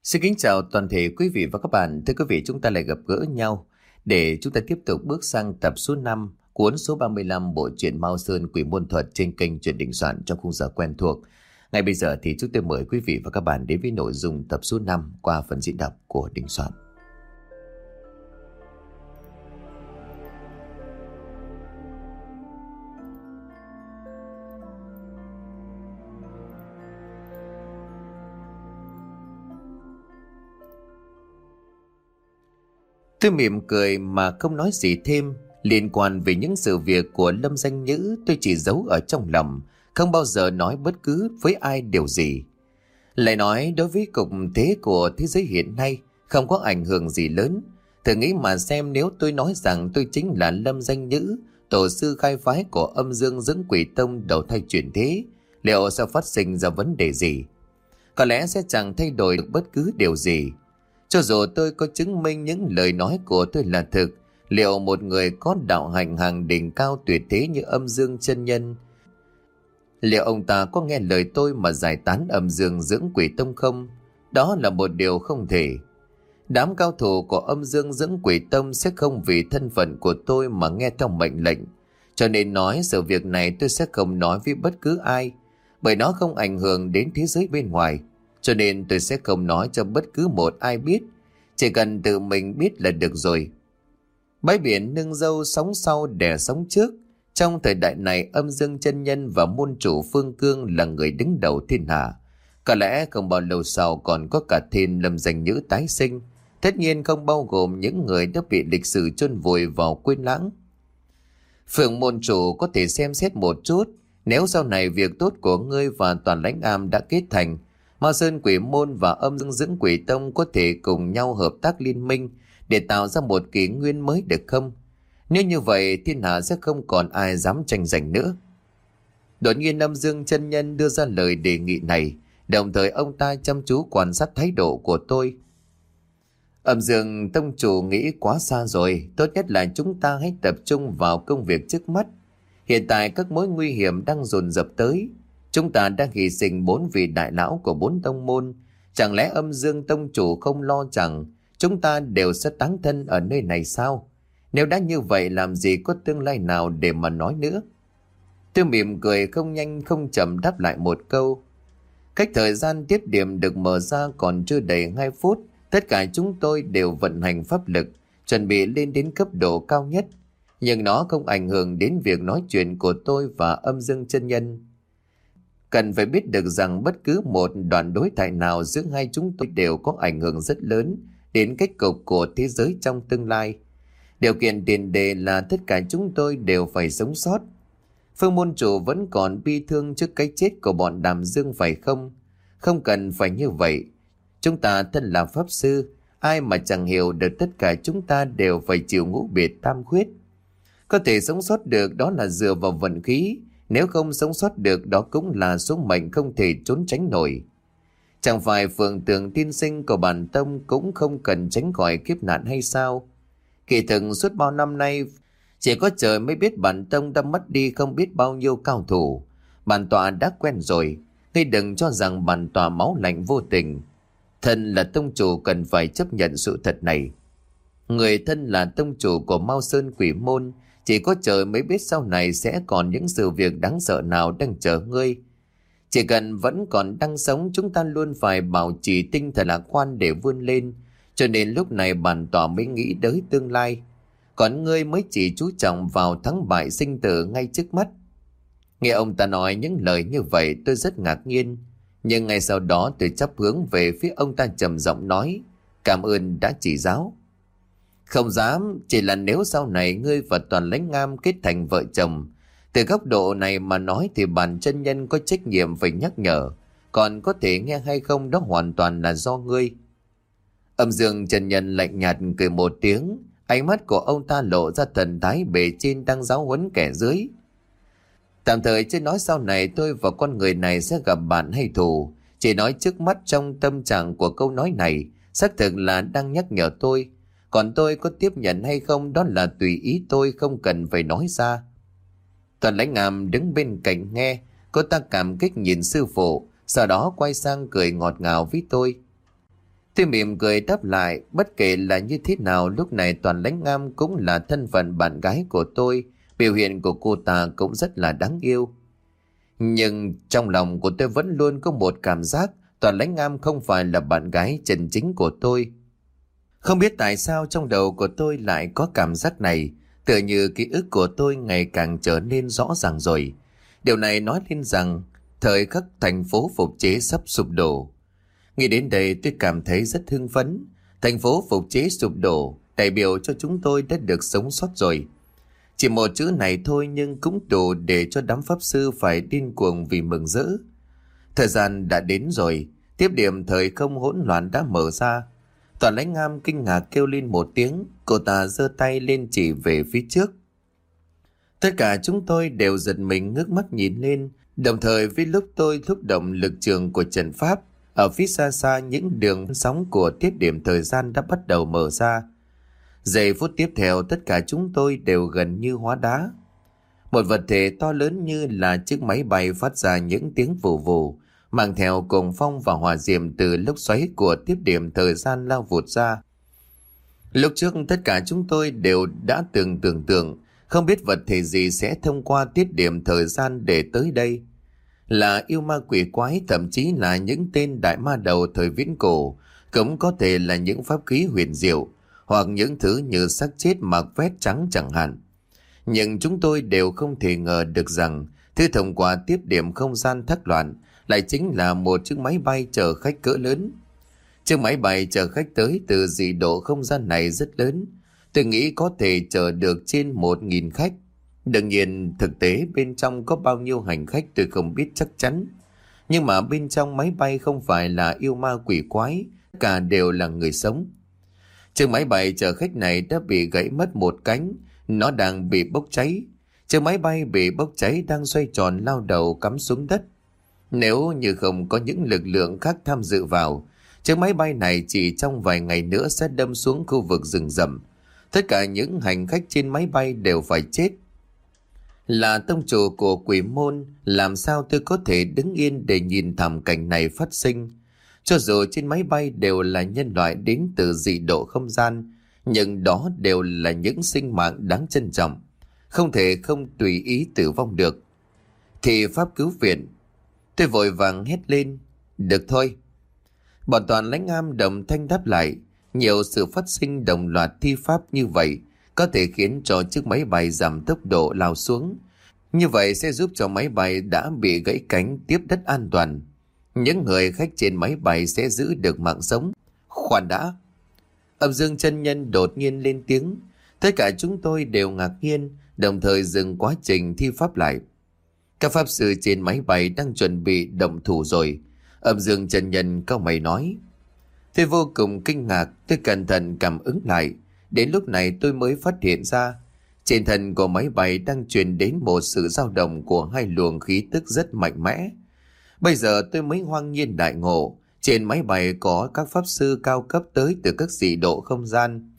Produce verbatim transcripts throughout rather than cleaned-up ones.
Xin kính chào toàn thể quý vị và các bạn. Thưa quý vị, chúng ta lại gặp gỡ nhau để chúng ta tiếp tục bước sang tập số năm, cuốn số ba mươi lăm bộ truyện Mao Sơn Quỷ Môn Thuật trên kênh Truyện Đình Soạn trong khung giờ quen thuộc. Ngay bây giờ thì chúng tôi mời quý vị và các bạn đến với nội dung tập số năm qua phần diễn đọc của Đình Soạn. Tôi mỉm cười mà không nói gì thêm. Liên quan về những sự việc của Lâm Danh Nhữ, tôi chỉ giấu ở trong lòng, không bao giờ nói bất cứ với ai điều gì. Lại nói đối với cục thế của thế giới hiện nay không có ảnh hưởng gì lớn. Thử nghĩ mà xem, nếu tôi nói rằng tôi chính là Lâm Danh Nhữ, tổ sư khai phái của Âm Dương Dưỡng Quỷ Tông đầu thai chuyển thế, liệu sẽ phát sinh ra vấn đề gì? Có lẽ sẽ chẳng thay đổi được bất cứ điều gì. Cho dù tôi có chứng minh những lời nói của tôi là thực, liệu một người có đạo hạnh hàng đỉnh cao tuyệt thế như Âm Dương chân nhân, liệu ông ta có nghe lời tôi mà giải tán Âm Dương Dưỡng Quỷ Tông không? Đó là một điều không thể. Đám cao thủ của Âm Dương Dưỡng Quỷ Tông sẽ không vì thân phận của tôi mà nghe theo mệnh lệnh. Cho nên nói sự việc này tôi sẽ không nói với bất cứ ai, bởi nó không ảnh hưởng đến thế giới bên ngoài. Cho nên tôi sẽ không nói cho bất cứ một ai biết, chỉ cần tự mình biết là được rồi. Bãi biển nương dâu sóng sau đè sóng trước. Trong thời đại này, Âm Dương chân nhân và môn chủ Phương Cương là người đứng đầu thiên hạ. Có lẽ không bao lâu sau còn có cả thêm Lâm Danh Nhữ tái sinh, tất nhiên không bao gồm những người đã bị lịch sử chôn vùi vào quên lãng. Phượng môn chủ có thể xem xét một chút, nếu sau này việc tốt của ngươi và toàn lãnh am đã kết thành, Mao Sơn Quỷ Môn và Âm Dương Dưỡng Quỷ Tông có thể cùng nhau hợp tác liên minh để tạo ra một kỷ nguyên mới được không? Nếu như vậy, thiên hạ sẽ không còn ai dám tranh giành nữa. Đột nhiên Âm Dương chân nhân đưa ra lời đề nghị này, đồng thời ông ta chăm chú quan sát thái độ của tôi. Âm Dương tông chủ nghĩ quá xa rồi, tốt nhất là chúng ta hãy tập trung vào công việc trước mắt. Hiện tại các mối nguy hiểm đang dồn dập tới. Chúng ta đang hy sinh bốn vị đại lão của bốn tông môn. Chẳng lẽ Âm Dương tông chủ không lo rằng chúng ta đều sẽ táng thân ở nơi này sao? Nếu đã như vậy, làm gì có tương lai nào để mà nói nữa? Tôi mỉm cười không nhanh không chậm đáp lại một câu. Cách thời gian tiếp điểm được mở ra còn chưa đầy hai phút, tất cả chúng tôi đều vận hành pháp lực, chuẩn bị lên đến cấp độ cao nhất. Nhưng nó không ảnh hưởng đến việc nói chuyện của tôi và Âm Dương chân nhân. Cần phải biết được rằng bất cứ một đoạn đối thoại nào giữa hai chúng tôi đều có ảnh hưởng rất lớn đến kết cục của thế giới trong tương lai. Điều kiện tiền đề là tất cả chúng tôi đều phải sống sót. Phương môn chủ vẫn còn bi thương trước cái chết của bọn Đàm Dương phải không? Không cần phải như vậy. Chúng ta thân là pháp sư, ai mà chẳng hiểu được tất cả chúng ta đều phải chịu ngũ biệt tam khuyết. Có thể sống sót được đó là dựa vào vận khí, nếu không sống sót được đó cũng là số mệnh không thể trốn tránh nổi. Chẳng phải Phượng Tường tiên sinh của bản tông cũng không cần tránh khỏi kiếp nạn hay sao? Kỳ thực suốt bao năm nay, chỉ có trời mới biết bản tông đã mất đi không biết bao nhiêu cao thủ. Bản tọa đã quen rồi, ngươi đừng cho rằng bản tọa máu lạnh vô tình. Thân là tông chủ cần phải chấp nhận sự thật này. Người thân là tông chủ của Mao Sơn Quỷ Môn, chỉ có trời mới biết sau này sẽ còn những sự việc đáng sợ nào đang chờ ngươi. Chỉ cần vẫn còn đang sống, chúng ta luôn phải bảo trì tinh thần lạc quan để vươn lên. Cho nên lúc này bản tọa mới nghĩ tới tương lai. Còn ngươi mới chỉ chú trọng vào thắng bại sinh tử ngay trước mắt. Nghe ông ta nói những lời như vậy, tôi rất ngạc nhiên. Nhưng ngay sau đó tôi chắp hướng về phía ông ta trầm giọng nói, cảm ơn đã chỉ giáo. Không dám, chỉ là nếu sau này ngươi và toàn lãnh am kết thành vợ chồng, từ góc độ này mà nói thì bản chân nhân có trách nhiệm phải nhắc nhở, còn có thể nghe hay không đó hoàn toàn là do ngươi. Âm Dương chân nhân lạnh nhạt cười một tiếng, ánh mắt của ông ta lộ ra thần thái bề trên đang giáo huấn kẻ dưới. Tạm thời chưa nói sau này tôi và con người này sẽ gặp bạn hay thù, chỉ nói trước mắt trong tâm trạng của câu nói này xác thực là đang nhắc nhở tôi. Còn tôi có tiếp nhận hay không đó là tùy ý tôi, không cần phải nói ra. Toàn lãnh am đứng bên cạnh nghe, cô ta cảm kích nhìn sư phụ, sau đó quay sang cười ngọt ngào với tôi. Tôi mỉm cười đáp lại, bất kể là như thế nào lúc này Toàn Lãnh Am cũng là thân phận bạn gái của tôi, biểu hiện của cô ta cũng rất là đáng yêu. Nhưng trong lòng của tôi vẫn luôn có một cảm giác Toàn Lãnh Am không phải là bạn gái chân chính của tôi. Không biết tại sao trong đầu của tôi lại có cảm giác này, tựa như ký ức của tôi ngày càng trở nên rõ ràng rồi. Điều này nói lên rằng thời khắc thành phố phục chế sắp sụp đổ. Nghĩ đến đây tôi cảm thấy rất hưng phấn. Thành phố phục chế sụp đổ đại biểu cho chúng tôi đã được sống sót rồi. Chỉ một chữ này thôi nhưng cũng đủ để cho đám pháp sư phải điên cuồng vì mừng rỡ. Thời gian đã đến rồi, tiếp điểm thời không hỗn loạn đã mở ra. Toàn Lãnh Am kinh ngạc kêu lên một tiếng, cô ta giơ tay lên chỉ về phía trước. Tất cả chúng tôi đều giật mình ngước mắt nhìn lên, đồng thời với lúc tôi thúc động lực trường của trận pháp, ở phía xa xa những đường sóng của tiết điểm thời gian đã bắt đầu mở ra. Giây phút tiếp theo tất cả chúng tôi đều gần như hóa đá. Một vật thể to lớn như là chiếc máy bay phát ra những tiếng vù vù, mang theo cuồng phong và hỏa diệm từ lốc xoáy của tiếp điểm thời gian lao vụt ra. Lúc trước tất cả chúng tôi đều đã từng tưởng tượng không biết vật thể gì sẽ thông qua tiết điểm thời gian để tới đây. Là yêu ma quỷ quái, thậm chí là những tên đại ma đầu thời viễn cổ, cũng có thể là những pháp khí huyền diệu, hoặc những thứ như xác chết mặc vest trắng chẳng hạn. Nhưng chúng tôi đều không thể ngờ được rằng thứ thông qua tiếp điểm không gian thác loạn lại chính là một chiếc máy bay chở khách cỡ lớn. Chiếc máy bay chở khách tới từ dị độ không gian này rất lớn. Tôi nghĩ có thể chở được trên một nghìn khách. Đương nhiên thực tế bên trong có bao nhiêu hành khách tôi không biết chắc chắn. Nhưng mà bên trong máy bay không phải là yêu ma quỷ quái, tất cả đều là người sống. Chiếc máy bay chở khách này đã bị gãy mất một cánh, nó đang bị bốc cháy. Chiếc máy bay bị bốc cháy đang xoay tròn lao đầu cắm xuống đất. Nếu như không có những lực lượng khác tham dự vào, chiếc máy bay này chỉ trong vài ngày nữa sẽ đâm xuống khu vực rừng rậm. Tất cả những hành khách trên máy bay đều phải chết. Là tông chủ của quỷ môn, làm sao tôi có thể đứng yên để nhìn thảm cảnh này phát sinh? Cho dù trên máy bay đều là nhân loại đến từ dị độ không gian, nhưng đó đều là những sinh mạng đáng trân trọng, không thể không tùy ý tử vong được. Thì pháp cứu viện. Tôi vội vàng hét lên, được thôi. Bọn Toàn Lãnh Am đồng thanh đáp lại. Nhiều sự phát sinh đồng loạt thi pháp như vậy có thể khiến cho chiếc máy bay giảm tốc độ lao xuống. Như vậy sẽ giúp cho máy bay đã bị gãy cánh tiếp đất an toàn. Những người khách trên máy bay sẽ giữ được mạng sống. Khoan đã. Âm Dương chân nhân đột nhiên lên tiếng. Tất cả chúng tôi đều ngạc nhiên, đồng thời dừng quá trình thi pháp lại. Các pháp sư trên máy bay đang chuẩn bị động thủ rồi. Âm Dương chân nhân cao mày nói. Tôi vô cùng kinh ngạc, tôi cẩn thận cảm ứng lại. Đến lúc này tôi mới phát hiện ra, trên thân của máy bay đang truyền đến một sự dao động của hai luồng khí tức rất mạnh mẽ. Bây giờ tôi mới hoang nhiên đại ngộ, trên máy bay có các pháp sư cao cấp tới từ các dị độ không gian.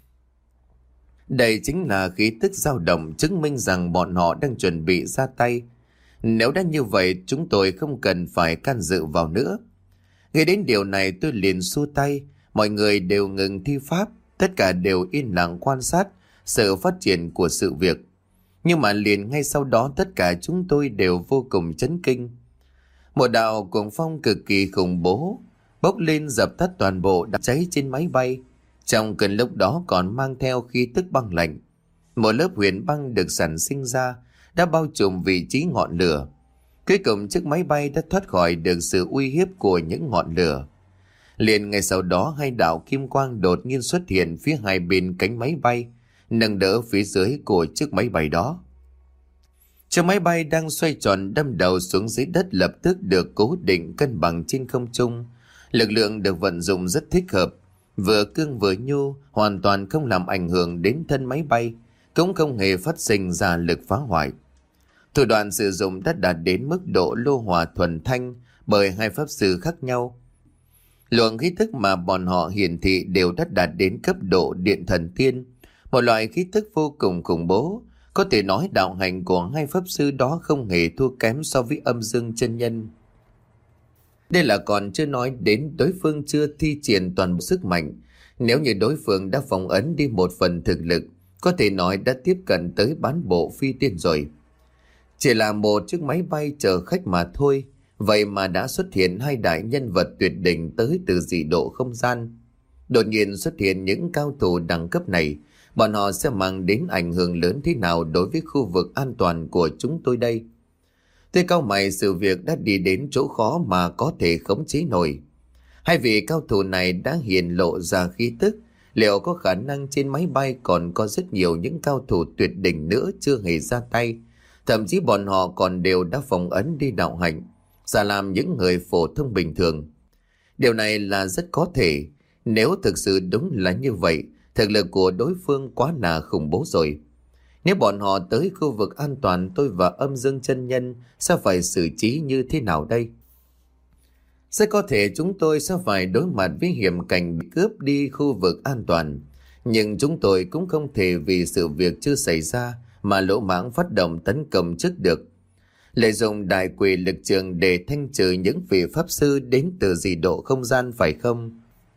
Đây chính là khí tức dao động chứng minh rằng bọn họ đang chuẩn bị ra tay. Nếu đã như vậy, chúng tôi không cần phải can dự vào nữa. Nghe đến điều này tôi liền xua tay, mọi người đều ngừng thi pháp, tất cả đều yên lặng quan sát sự phát triển của sự việc. Nhưng mà liền ngay sau đó tất cả chúng tôi đều vô cùng chấn kinh. Một đạo cuồng phong cực kỳ khủng bố bốc lên dập tắt toàn bộ đám cháy trên máy bay. Trong cơn lúc đó còn mang theo khí tức băng lạnh. Một lớp huyền băng được sản sinh ra đã bao trùm vị trí ngọn lửa. Cuối cùng chiếc máy bay đã thoát khỏi được sự uy hiếp của những ngọn lửa. Liền ngay sau đó hai đạo kim quang đột nhiên xuất hiện phía hai bên cánh máy bay, nâng đỡ phía dưới của chiếc máy bay đó. Chiếc máy bay đang xoay tròn đâm đầu xuống dưới đất lập tức được cố định cân bằng trên không trung. Lực lượng được vận dụng rất thích hợp, vừa cương vừa nhu, hoàn toàn không làm ảnh hưởng đến thân máy bay, cũng không hề phát sinh ra lực phá hoại. Thủ đoạn sử dụng đã đạt đến mức độ lô hòa thuần thanh bởi hai pháp sư khác nhau. Luồng khí thức mà bọn họ hiển thị đều đã đạt đến cấp độ điện thần tiên, một loại khí thức vô cùng khủng bố. Có thể nói đạo hành của hai pháp sư đó không hề thua kém so với Âm Dương chân nhân. Đây là còn chưa nói đến đối phương chưa thi triển toàn bộ sức mạnh. Nếu như đối phương đã phong ấn đi một phần thực lực, có thể nói đã tiếp cận tới bán bộ phi tiên rồi. Chỉ là một chiếc máy bay chở khách mà thôi, vậy mà đã xuất hiện hai đại nhân vật tuyệt đỉnh tới từ dị độ không gian. Đột nhiên xuất hiện những cao thủ đẳng cấp này, bọn họ sẽ mang đến ảnh hưởng lớn thế nào đối với khu vực an toàn của chúng tôi đây? Tôi cau mày, sự việc đã đi đến chỗ khó mà có thể khống chế nổi. Hai vị cao thủ này đã hiện lộ ra khí tức, liệu có khả năng trên máy bay còn có rất nhiều những cao thủ tuyệt đỉnh nữa chưa hề ra tay, thậm chí bọn họ còn đều đã phong ấn đi đạo hạnh, giả làm những người phổ thông bình thường. Điều này là rất có thể, nếu thực sự đúng là như vậy, thực lực của đối phương quá là khủng bố rồi. Nếu bọn họ tới khu vực an toàn, tôi và Âm Dương chân nhân sẽ phải xử trí như thế nào đây? Sẽ có thể chúng tôi sẽ phải đối mặt với hiểm cảnh bị cướp đi khu vực an toàn. Nhưng chúng tôi cũng không thể vì sự việc chưa xảy ra mà lỗ mãng phát động tấn công trước được. Lợi dụng đại quỷ lực trường để thanh trừ những vị pháp sư đến từ dị độ không gian phải không?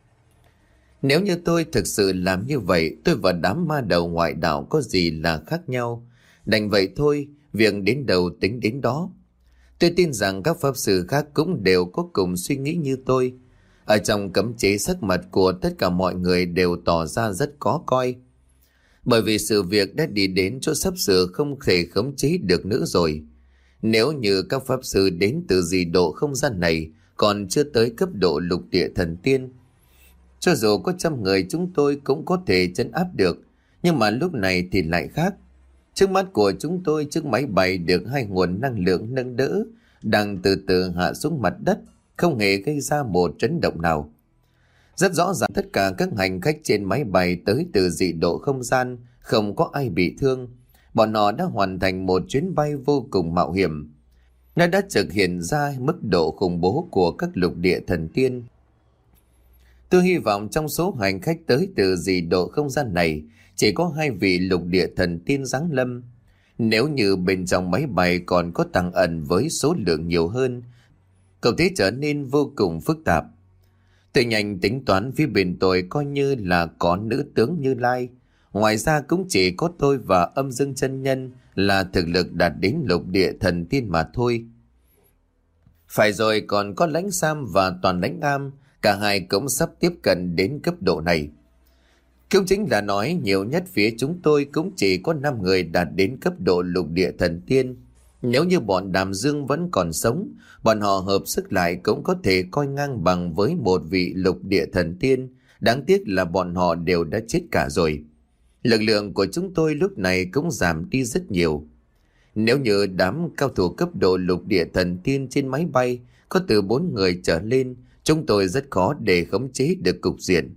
Nếu như tôi thực sự làm như vậy, tôi và đám ma đầu ngoại đạo có gì là khác nhau. Đành vậy thôi, việc đến đầu tính đến đó. Tôi tin rằng các pháp sư khác cũng đều có cùng suy nghĩ như tôi. Ở trong cấm chế, sắc mặt của tất cả mọi người đều tỏ ra rất khó coi. Bởi vì sự việc đã đi đến chỗ sắp sửa không thể khống chế được nữa rồi. Nếu như các pháp sư đến từ dị độ không gian này còn chưa tới cấp độ lục địa thần tiên, cho dù có trăm người chúng tôi cũng có thể trấn áp được. Nhưng mà lúc này thì lại khác. Trước mắt của chúng tôi, chiếc máy bay được hai nguồn năng lượng nâng đỡ đang từ từ hạ xuống mặt đất, không hề gây ra một chấn động nào. Rất rõ ràng tất cả các hành khách trên máy bay tới từ dị độ không gian không có ai bị thương. Bọn họ đã hoàn thành một chuyến bay vô cùng mạo hiểm. Nó đã thực hiện ra mức độ khủng bố của các lục địa thần tiên. Tôi hy vọng trong số hành khách tới từ dị độ không gian này chỉ có hai vị lục địa thần tiên giáng lâm. Nếu như bên trong máy bay còn có tàng ẩn với số lượng nhiều hơn, cậu thế trở nên vô cùng phức tạp. Tôi nhanh tính toán phía bên tôi coi như là có nữ tướng Như Lai. Ngoài ra cũng chỉ có tôi và Âm Dương chân nhân là thực lực đạt đến lục địa thần tiên mà thôi. Phải rồi, còn có Lãnh Sam và Toàn Lãnh Am, cả hai cũng sắp tiếp cận đến cấp độ này. Cũng chính là nói nhiều nhất phía chúng tôi cũng chỉ có năm người đạt đến cấp độ lục địa thần tiên. Nếu như bọn Đàm Dương vẫn còn sống, bọn họ hợp sức lại cũng có thể coi ngang bằng với một vị lục địa thần tiên. Đáng tiếc là bọn họ đều đã chết cả rồi. Lực lượng của chúng tôi lúc này cũng giảm đi rất nhiều. Nếu như đám cao thủ cấp độ lục địa thần tiên trên máy bay có từ bốn người trở lên, chúng tôi rất khó để khống chế được cục diện.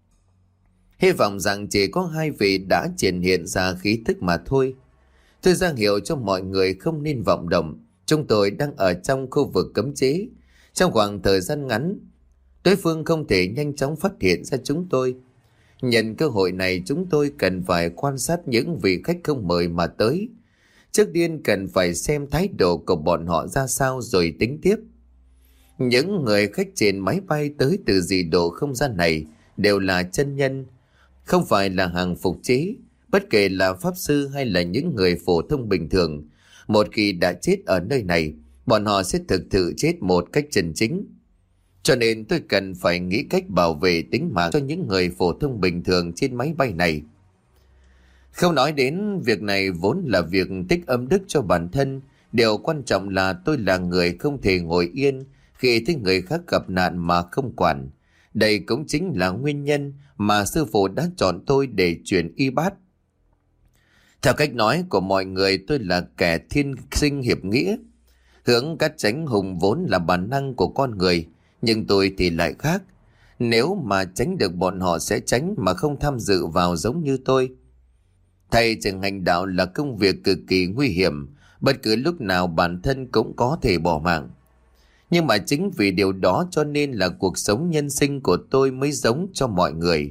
Hy vọng rằng chỉ có hai vị đã triển hiện ra khí thức mà thôi. Tôi ra hiệu cho mọi người không nên vọng động. Chúng tôi đang ở trong khu vực cấm chế. Trong khoảng thời gian ngắn, đối phương không thể nhanh chóng phát hiện ra chúng tôi. Nhân cơ hội này, chúng tôi cần phải quan sát những vị khách không mời mà tới. Trước tiên cần phải xem thái độ của bọn họ ra sao rồi tính tiếp. Những người khách trên máy bay tới từ dị độ không gian này đều là chân nhân, không phải là hàng phục chế. Bất kể là pháp sư hay là những người phổ thông bình thường, một khi đã chết ở nơi này, bọn họ sẽ thực sự chết một cách chân chính. Cho nên tôi cần phải nghĩ cách bảo vệ tính mạng cho những người phổ thông bình thường trên máy bay này. Không nói đến việc này vốn là việc tích âm đức cho bản thân, điều quan trọng là tôi là người không thể ngồi yên khi thấy người khác gặp nạn mà không quản. Đây cũng chính là nguyên nhân mà sư phụ đã chọn tôi để truyền y bát. Theo cách nói của mọi người, tôi là kẻ thiên sinh hiệp nghĩa. Hướng cát tránh hùng vốn là bản năng của con người, nhưng tôi thì lại khác. Nếu mà tránh được bọn họ sẽ tránh mà không tham dự vào giống như tôi. Thầy trường hành đạo là công việc cực kỳ nguy hiểm, bất cứ lúc nào bản thân cũng có thể bỏ mạng. Nhưng mà chính vì điều đó cho nên là cuộc sống nhân sinh của tôi mới giống cho mọi người.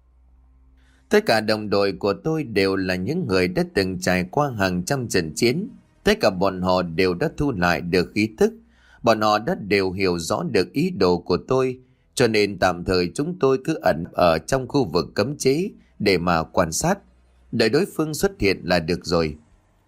Tất cả đồng đội của tôi đều là những người đã từng trải qua hàng trăm trận chiến. Tất cả bọn họ đều đã thu lại được khí thức. Bọn họ đã đều hiểu rõ được ý đồ của tôi, cho nên tạm thời chúng tôi cứ ẩn ở trong khu vực cấm chế để mà quan sát, đợi đối phương xuất hiện là được rồi.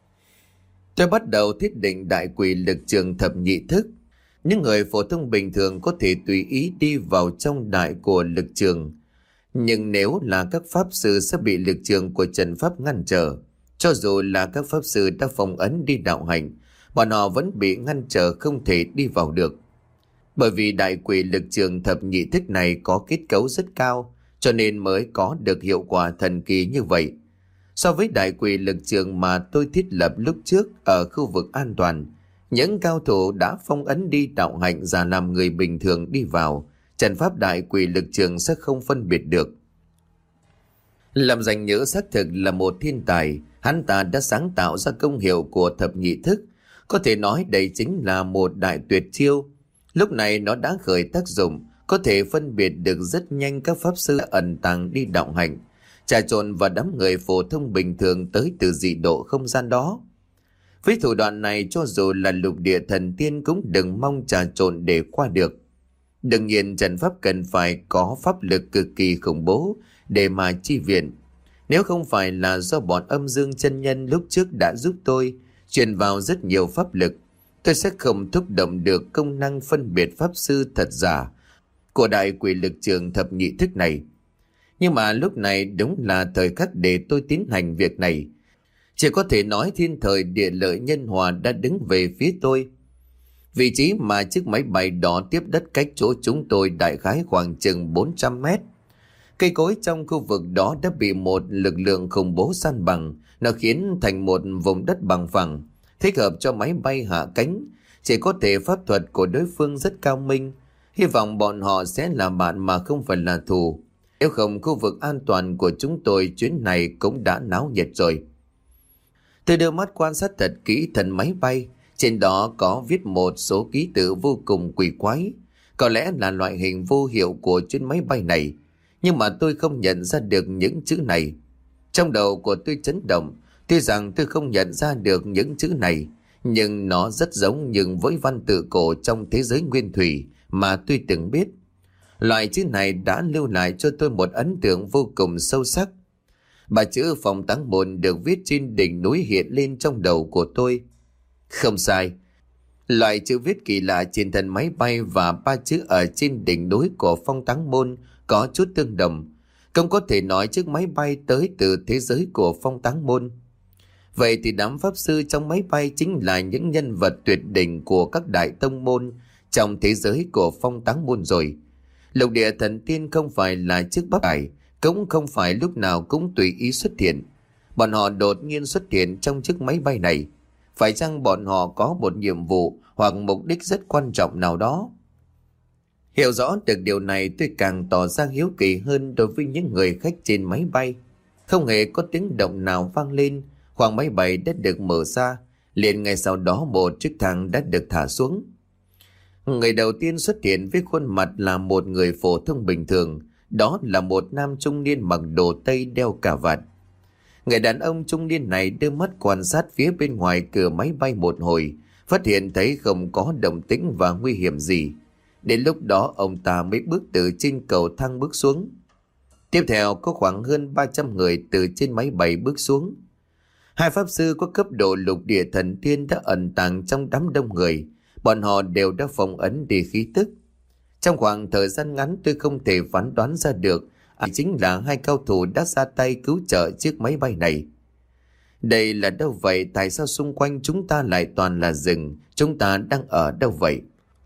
Tôi bắt đầu thiết định đại quỷ lực trường thập nhị thức. Những người phổ thông bình thường có thể tùy ý đi vào trong đại của lực trường, nhưng nếu là các pháp sư sẽ bị lực trường của trận pháp ngăn trở. Cho dù là các pháp sư đã phong ấn đi đạo hành, bọn họ vẫn bị ngăn trở không thể đi vào được. Bởi vì đại quỷ lực trường thập nhị thức này có kết cấu rất cao, cho nên mới có được hiệu quả thần kỳ như vậy. So với đại quỷ lực trường mà tôi thiết lập lúc trước ở khu vực an toàn, những cao thủ đã phong ấn đi đạo hạnh giả làm người bình thường đi vào, trận pháp đại quỷ lực trường sẽ không phân biệt được. Lâm Danh Nhữ xác thực là một thiên tài, hắn ta đã sáng tạo ra công hiệu của thập nhị thức, có thể nói đây chính là một đại tuyệt chiêu. Lúc này nó đã khởi tác dụng, có thể phân biệt được rất nhanh các pháp sư ẩn tàng đi đạo hạnh, trà trộn và đám người phổ thông bình thường tới từ dị độ không gian đó. Với thủ đoạn này, cho dù là lục địa thần tiên cũng đừng mong trà trộn để qua được. Đương nhiên trận pháp cần phải có pháp lực cực kỳ khủng bố để mà chi viện. Nếu không phải là do bọn âm dương chân nhân lúc trước đã giúp tôi truyền vào rất nhiều pháp lực, tôi sẽ không thúc động được công năng phân biệt pháp sư thật giả của đại quỷ lực trường thập nhị thức này. Nhưng mà lúc này đúng là thời khắc để tôi tiến hành việc này. Chỉ có thể nói thiên thời địa lợi nhân hòa đã đứng về phía tôi. Vị trí mà chiếc máy bay đó tiếp đất cách chỗ chúng tôi đại khái khoảng chừng bốn trăm mét. Cây cối trong khu vực đó đã bị một lực lượng khủng bố san bằng, nó khiến thành một vùng đất bằng phẳng, thích hợp cho máy bay hạ cánh. Chỉ có thể pháp thuật của đối phương rất cao minh, hy vọng bọn họ sẽ là bạn mà không phải là thù. Nếu không, khu vực an toàn của chúng tôi chuyến này cũng đã náo nhiệt rồi. Tôi đưa mắt quan sát thật kỹ thân máy bay. Trên đó có viết một số ký tự vô cùng quỷ quái, có lẽ là loại hình vô hiệu của chuyến máy bay này, nhưng mà tôi không nhận ra được những chữ này. Trong đầu của tôi chấn động. Tuy rằng tôi không nhận ra được những chữ này, nhưng nó rất giống những với văn tự cổ trong thế giới nguyên thủy mà tôi từng biết. Loại chữ này đã lưu lại cho tôi một ấn tượng vô cùng sâu sắc. Ba chữ Phong Táng Môn được viết trên đỉnh núi hiện lên trong đầu của tôi. Không sai, loại chữ viết kỳ lạ trên thân máy bay và ba chữ ở trên đỉnh núi của Phong Táng Môn có chút tương đồng. Không có thể nói chiếc máy bay tới từ thế giới của Phong Táng Môn. Vậy thì đám pháp sư trong máy bay chính là những nhân vật tuyệt đỉnh của các đại tông môn trong thế giới của Phong Táng Môn rồi. Lục địa thần tiên không phải là chiếc bắp cải, cũng không phải lúc nào cũng tùy ý xuất hiện. Bọn họ đột nhiên xuất hiện trong chiếc máy bay này. Phải chăng bọn họ có một nhiệm vụ hoặc mục đích rất quan trọng nào đó? Hiểu rõ được điều này, tôi càng tỏ ra hiếu kỳ hơn đối với những người khách trên máy bay. Không hề có tiếng động nào vang lên, khoang máy bay đã được mở ra, liền ngay sau đó một chiếc thang đã được thả xuống. Người đầu tiên xuất hiện với khuôn mặt là một người phổ thông bình thường, đó là một nam trung niên mặc đồ tây đeo cà vạt. Người đàn ông trung niên này đưa mắt quan sát phía bên ngoài cửa máy bay một hồi, phát hiện thấy không có động tĩnh và nguy hiểm gì. Đến lúc đó ông ta mới bước từ trên cầu thang bước xuống. Tiếp theo có khoảng hơn ba trăm người từ trên máy bay bước xuống. Hai pháp sư có cấp độ lục địa thần tiên đã ẩn tàng trong đám đông người. Bọn họ đều đã phong ấn đi khí tức. Trong khoảng thời gian ngắn tôi không thể phán đoán ra được ai chính là hai cao thủ đã ra tay cứu trợ chiếc máy bay này. Đây là đâu vậy? Tại sao xung quanh chúng ta lại toàn là rừng? Chúng ta đang ở đâu vậy?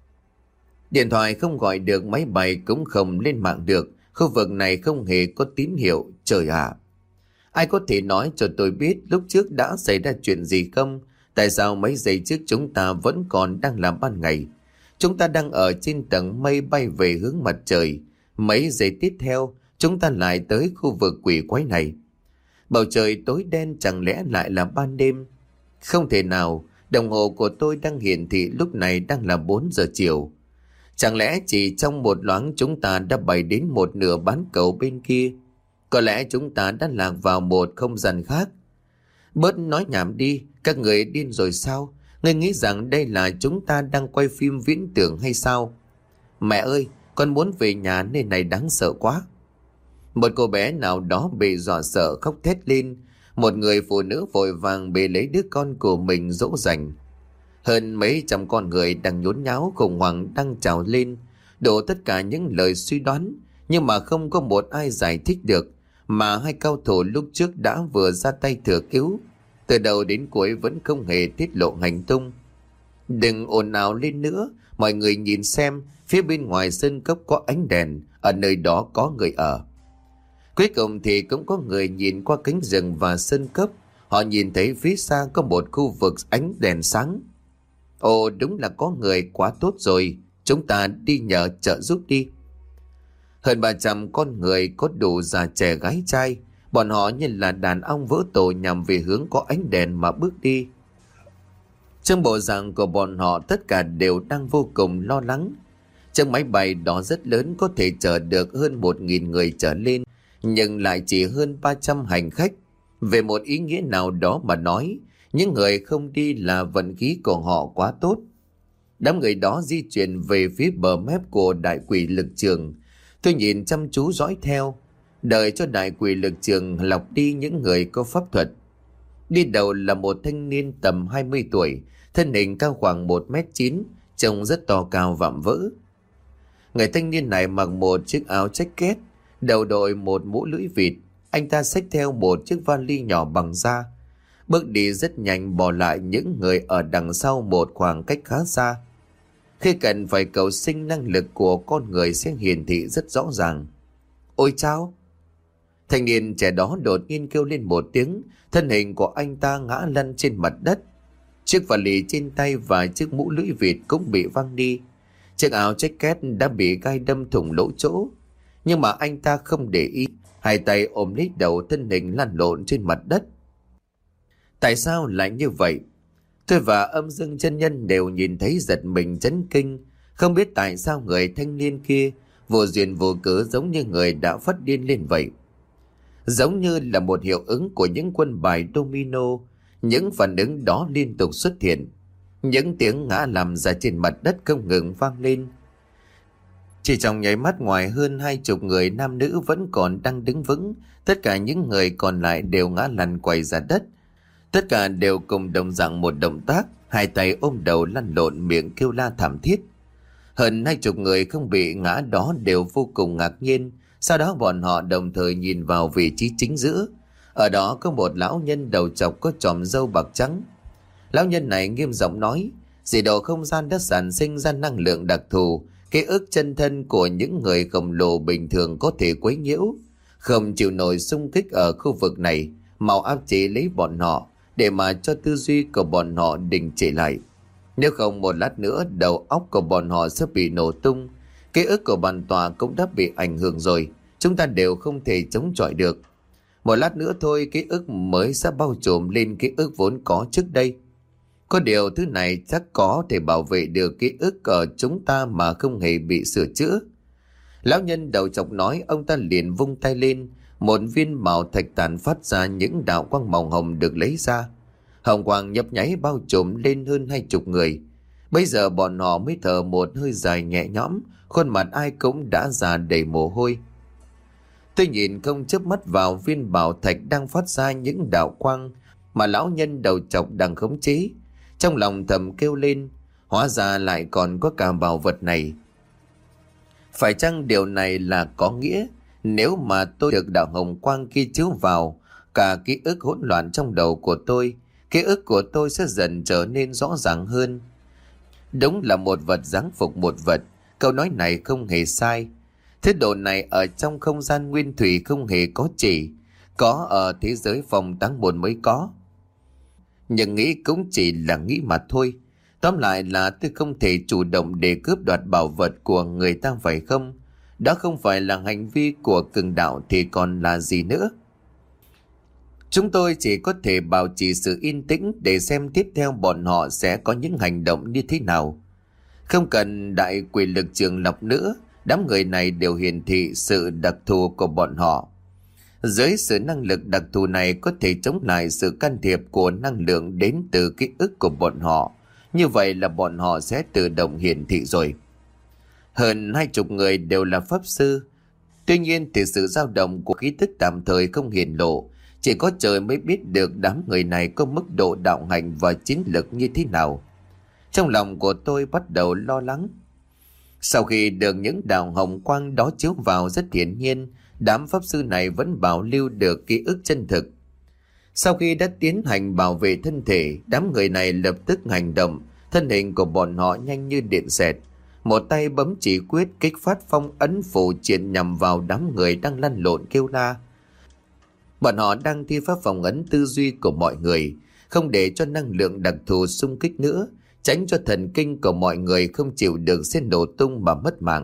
Điện thoại không gọi được, máy bay cũng không lên mạng được. Khu vực này không hề có tín hiệu. Trời ạ! Ai có thể nói cho tôi biết lúc trước đã xảy ra chuyện gì không? Tại sao mấy giây trước chúng ta vẫn còn đang làm ban ngày? Chúng ta đang ở trên tầng mây bay về hướng mặt trời. Mấy giây tiếp theo, chúng ta lại tới khu vực quỷ quái này. Bầu trời tối đen, chẳng lẽ lại là ban đêm? Không thể nào, đồng hồ của tôi đang hiển thị lúc này đang là bốn giờ chiều. Chẳng lẽ chỉ trong một loáng chúng ta đã bay đến một nửa bán cầu bên kia? Có lẽ chúng ta đã lạc vào một không gian khác. Bớt nói nhảm đi, các người điên rồi sao? Ngươi nghĩ rằng đây là chúng ta đang quay phim viễn tưởng hay sao? Mẹ ơi, con muốn về nhà, nơi này đáng sợ quá. Một cô bé nào đó bị dọa sợ khóc thét lên. Một người phụ nữ vội vàng bế lấy đứa con của mình dỗ dành. Hơn mấy trăm con người đang nhốn nháo, khủng hoảng đang trào lên, đổ tất cả những lời suy đoán, nhưng mà không có một ai giải thích được, mà hai cao thủ lúc trước đã vừa ra tay thừa cứu, từ đầu đến cuối vẫn không hề tiết lộ hành tung. Đừng ồn ào lên nữa, mọi người nhìn xem, phía bên ngoài sân cốc có ánh đèn, ở nơi đó có người ở. Cuối cùng thì cũng có người nhìn qua cánh rừng và sân cốc, họ nhìn thấy phía xa có một khu vực ánh đèn sáng. Ồ, đúng là có người, quá tốt rồi, chúng ta đi nhờ trợ giúp đi. Hơn ba trăm con người có đủ già trẻ gái trai, bọn họ như là đàn ong vỡ tổ nhằm về hướng có ánh đèn mà bước đi. Trong bộ dạng của bọn họ tất cả đều đang vô cùng lo lắng. Chiếc máy bay đó rất lớn, có thể chở được hơn một nghìn người trở lên, nhưng lại chỉ hơn ba trăm hành khách. Về một ý nghĩa nào đó mà nói, những người không đi là vận khí của họ quá tốt. Đám người đó di chuyển về phía bờ mép của đại quỷ lực trường. Tôi nhìn chăm chú dõi theo, đợi cho đại quỷ lực trường lọc đi những người có pháp thuật. Đi đầu là một thanh niên tầm hai mươi tuổi, thân hình cao khoảng một mét chín, trông rất to cao vạm vỡ. Người thanh niên này mặc một chiếc áo jacket, đầu đội một mũ lưỡi vịt. Anh ta xách theo một chiếc vali nhỏ bằng da, bước đi rất nhanh, bỏ lại những người ở đằng sau một khoảng cách khá xa. Khi cần phải cầu sinh, năng lực của con người sẽ hiển thị rất rõ ràng. Ôi chao! Thanh niên trẻ đó đột nhiên kêu lên một tiếng, thân hình của anh ta ngã lăn trên mặt đất. Chiếc vali trên tay và chiếc mũ lưỡi vịt cũng bị văng đi. Chiếc áo jacket đã bị gai đâm thủng lỗ chỗ, nhưng mà anh ta không để ý, hai tay ôm lấy đầu, thân hình lăn lộn trên mặt đất. Tại sao lại như vậy? Tôi và Âm Dương chân nhân đều nhìn thấy giật mình chấn kinh. Không biết tại sao người thanh niên kia vô duyên vô cớ giống như người đã phát điên lên vậy. Giống như là một hiệu ứng của những quân bài domino. Những phản ứng đó liên tục xuất hiện. Những tiếng ngã nằm ra trên mặt đất không ngừng vang lên. Chỉ trong nháy mắt, ngoài hơn hai chục người nam nữ vẫn còn đang đứng vững, tất cả những người còn lại đều ngã lăn quay ra đất. Tất cả đều cùng đồng dạng một động tác, hai tay ôm đầu lăn lộn, miệng kêu la thảm thiết. Hơn hai chục người không bị ngã đó đều vô cùng ngạc nhiên. Sau đó bọn họ đồng thời nhìn vào vị trí chính giữa. Ở đó có một lão nhân đầu trọc có chòm râu bạc trắng. Lão nhân này nghiêm giọng nói, dị độ không gian đã sản sinh ra năng lượng đặc thù, ký ức chân thân của những người khổng lồ bình thường có thể quấy nhiễu, không chịu nổi xung kích ở khu vực này, mau áp chế lấy bọn họ để mà cho tư duy của bọn họ đình trệ lại. Nếu không một lát nữa đầu óc của bọn họ sẽ bị nổ tung. Ký ức của bản tọa cũng đã bị ảnh hưởng rồi, chúng ta đều không thể chống chọi được. Một lát nữa thôi, ký ức mới sẽ bao trùm lên ký ức vốn có trước đây. Có điều thứ này chắc có thể bảo vệ được ký ức ở chúng ta mà không hề bị sửa chữa. Lão nhân đầu chọc nói, ông ta liền vung tay lên, một viên bảo thạch tàn phát ra những đạo quang màu hồng được lấy ra. Hồng quang nhấp nháy bao trùm lên hơn hai chục người. Bây giờ bọn họ mới thở một hơi dài nhẹ nhõm, khuôn mặt ai cũng đã già đầy mồ hôi. Tôi nhìn không chớp mắt vào viên bảo thạch đang phát ra những đạo quang mà lão nhân đầu chọc đang khống chế. Trong lòng thầm kêu lên, hóa ra lại còn có cả bảo vật này. Phải chăng điều này là có nghĩa nếu mà tôi được đạo hồng quang kia chiếu vào, cả ký ức hỗn loạn trong đầu của tôi, ký ức của tôi sẽ dần trở nên rõ ràng hơn. Đúng là một vật giáng phục một vật, câu nói này không hề sai. Thứ đồ này ở trong không gian nguyên thủy không hề có chỉ, có ở thế giới phòng táng bồn mới có. Nhưng nghĩ cũng chỉ là nghĩ mà thôi. Tóm lại là tôi không thể chủ động để cướp đoạt bảo vật của người ta, phải không? Đó không phải là hành vi của cường đạo thì còn là gì nữa? Chúng tôi chỉ có thể bảo trì sự yên tĩnh để xem tiếp theo bọn họ sẽ có những hành động như thế nào. Không cần đại quỷ lực trường lọc nữa, đám người này đều hiển thị sự đặc thù của bọn họ. Dưới sự năng lực đặc thù này có thể chống lại sự can thiệp của năng lượng đến từ ký ức của bọn họ, Như vậy là bọn họ sẽ tự động hiển thị rồi. Hơn hai chục người đều là pháp sư. Tuy nhiên thì sự dao động của khí tức tạm thời không hiển lộ. Chỉ có trời mới biết được đám người này có mức độ đạo hành và chiến lực như thế nào. Trong lòng của tôi bắt đầu lo lắng. Sau khi được những đạo hồng quang đó chiếu vào, rất hiển nhiên đám pháp sư này vẫn bảo lưu được ký ức chân thực. Sau khi đã tiến hành bảo vệ thân thể, đám người này lập tức hành động. Thân hình của bọn họ nhanh như điện xẹt. Một tay bấm chỉ quyết kích phát phong ấn phù triện nhằm vào đám người đang lăn lộn kêu la. Bọn họ đang thi pháp phòng ấn tư duy của mọi người, không để cho năng lượng đặc thù xung kích nữa, tránh cho thần kinh của mọi người không chịu được sẽ nổ tung mà mất mạng.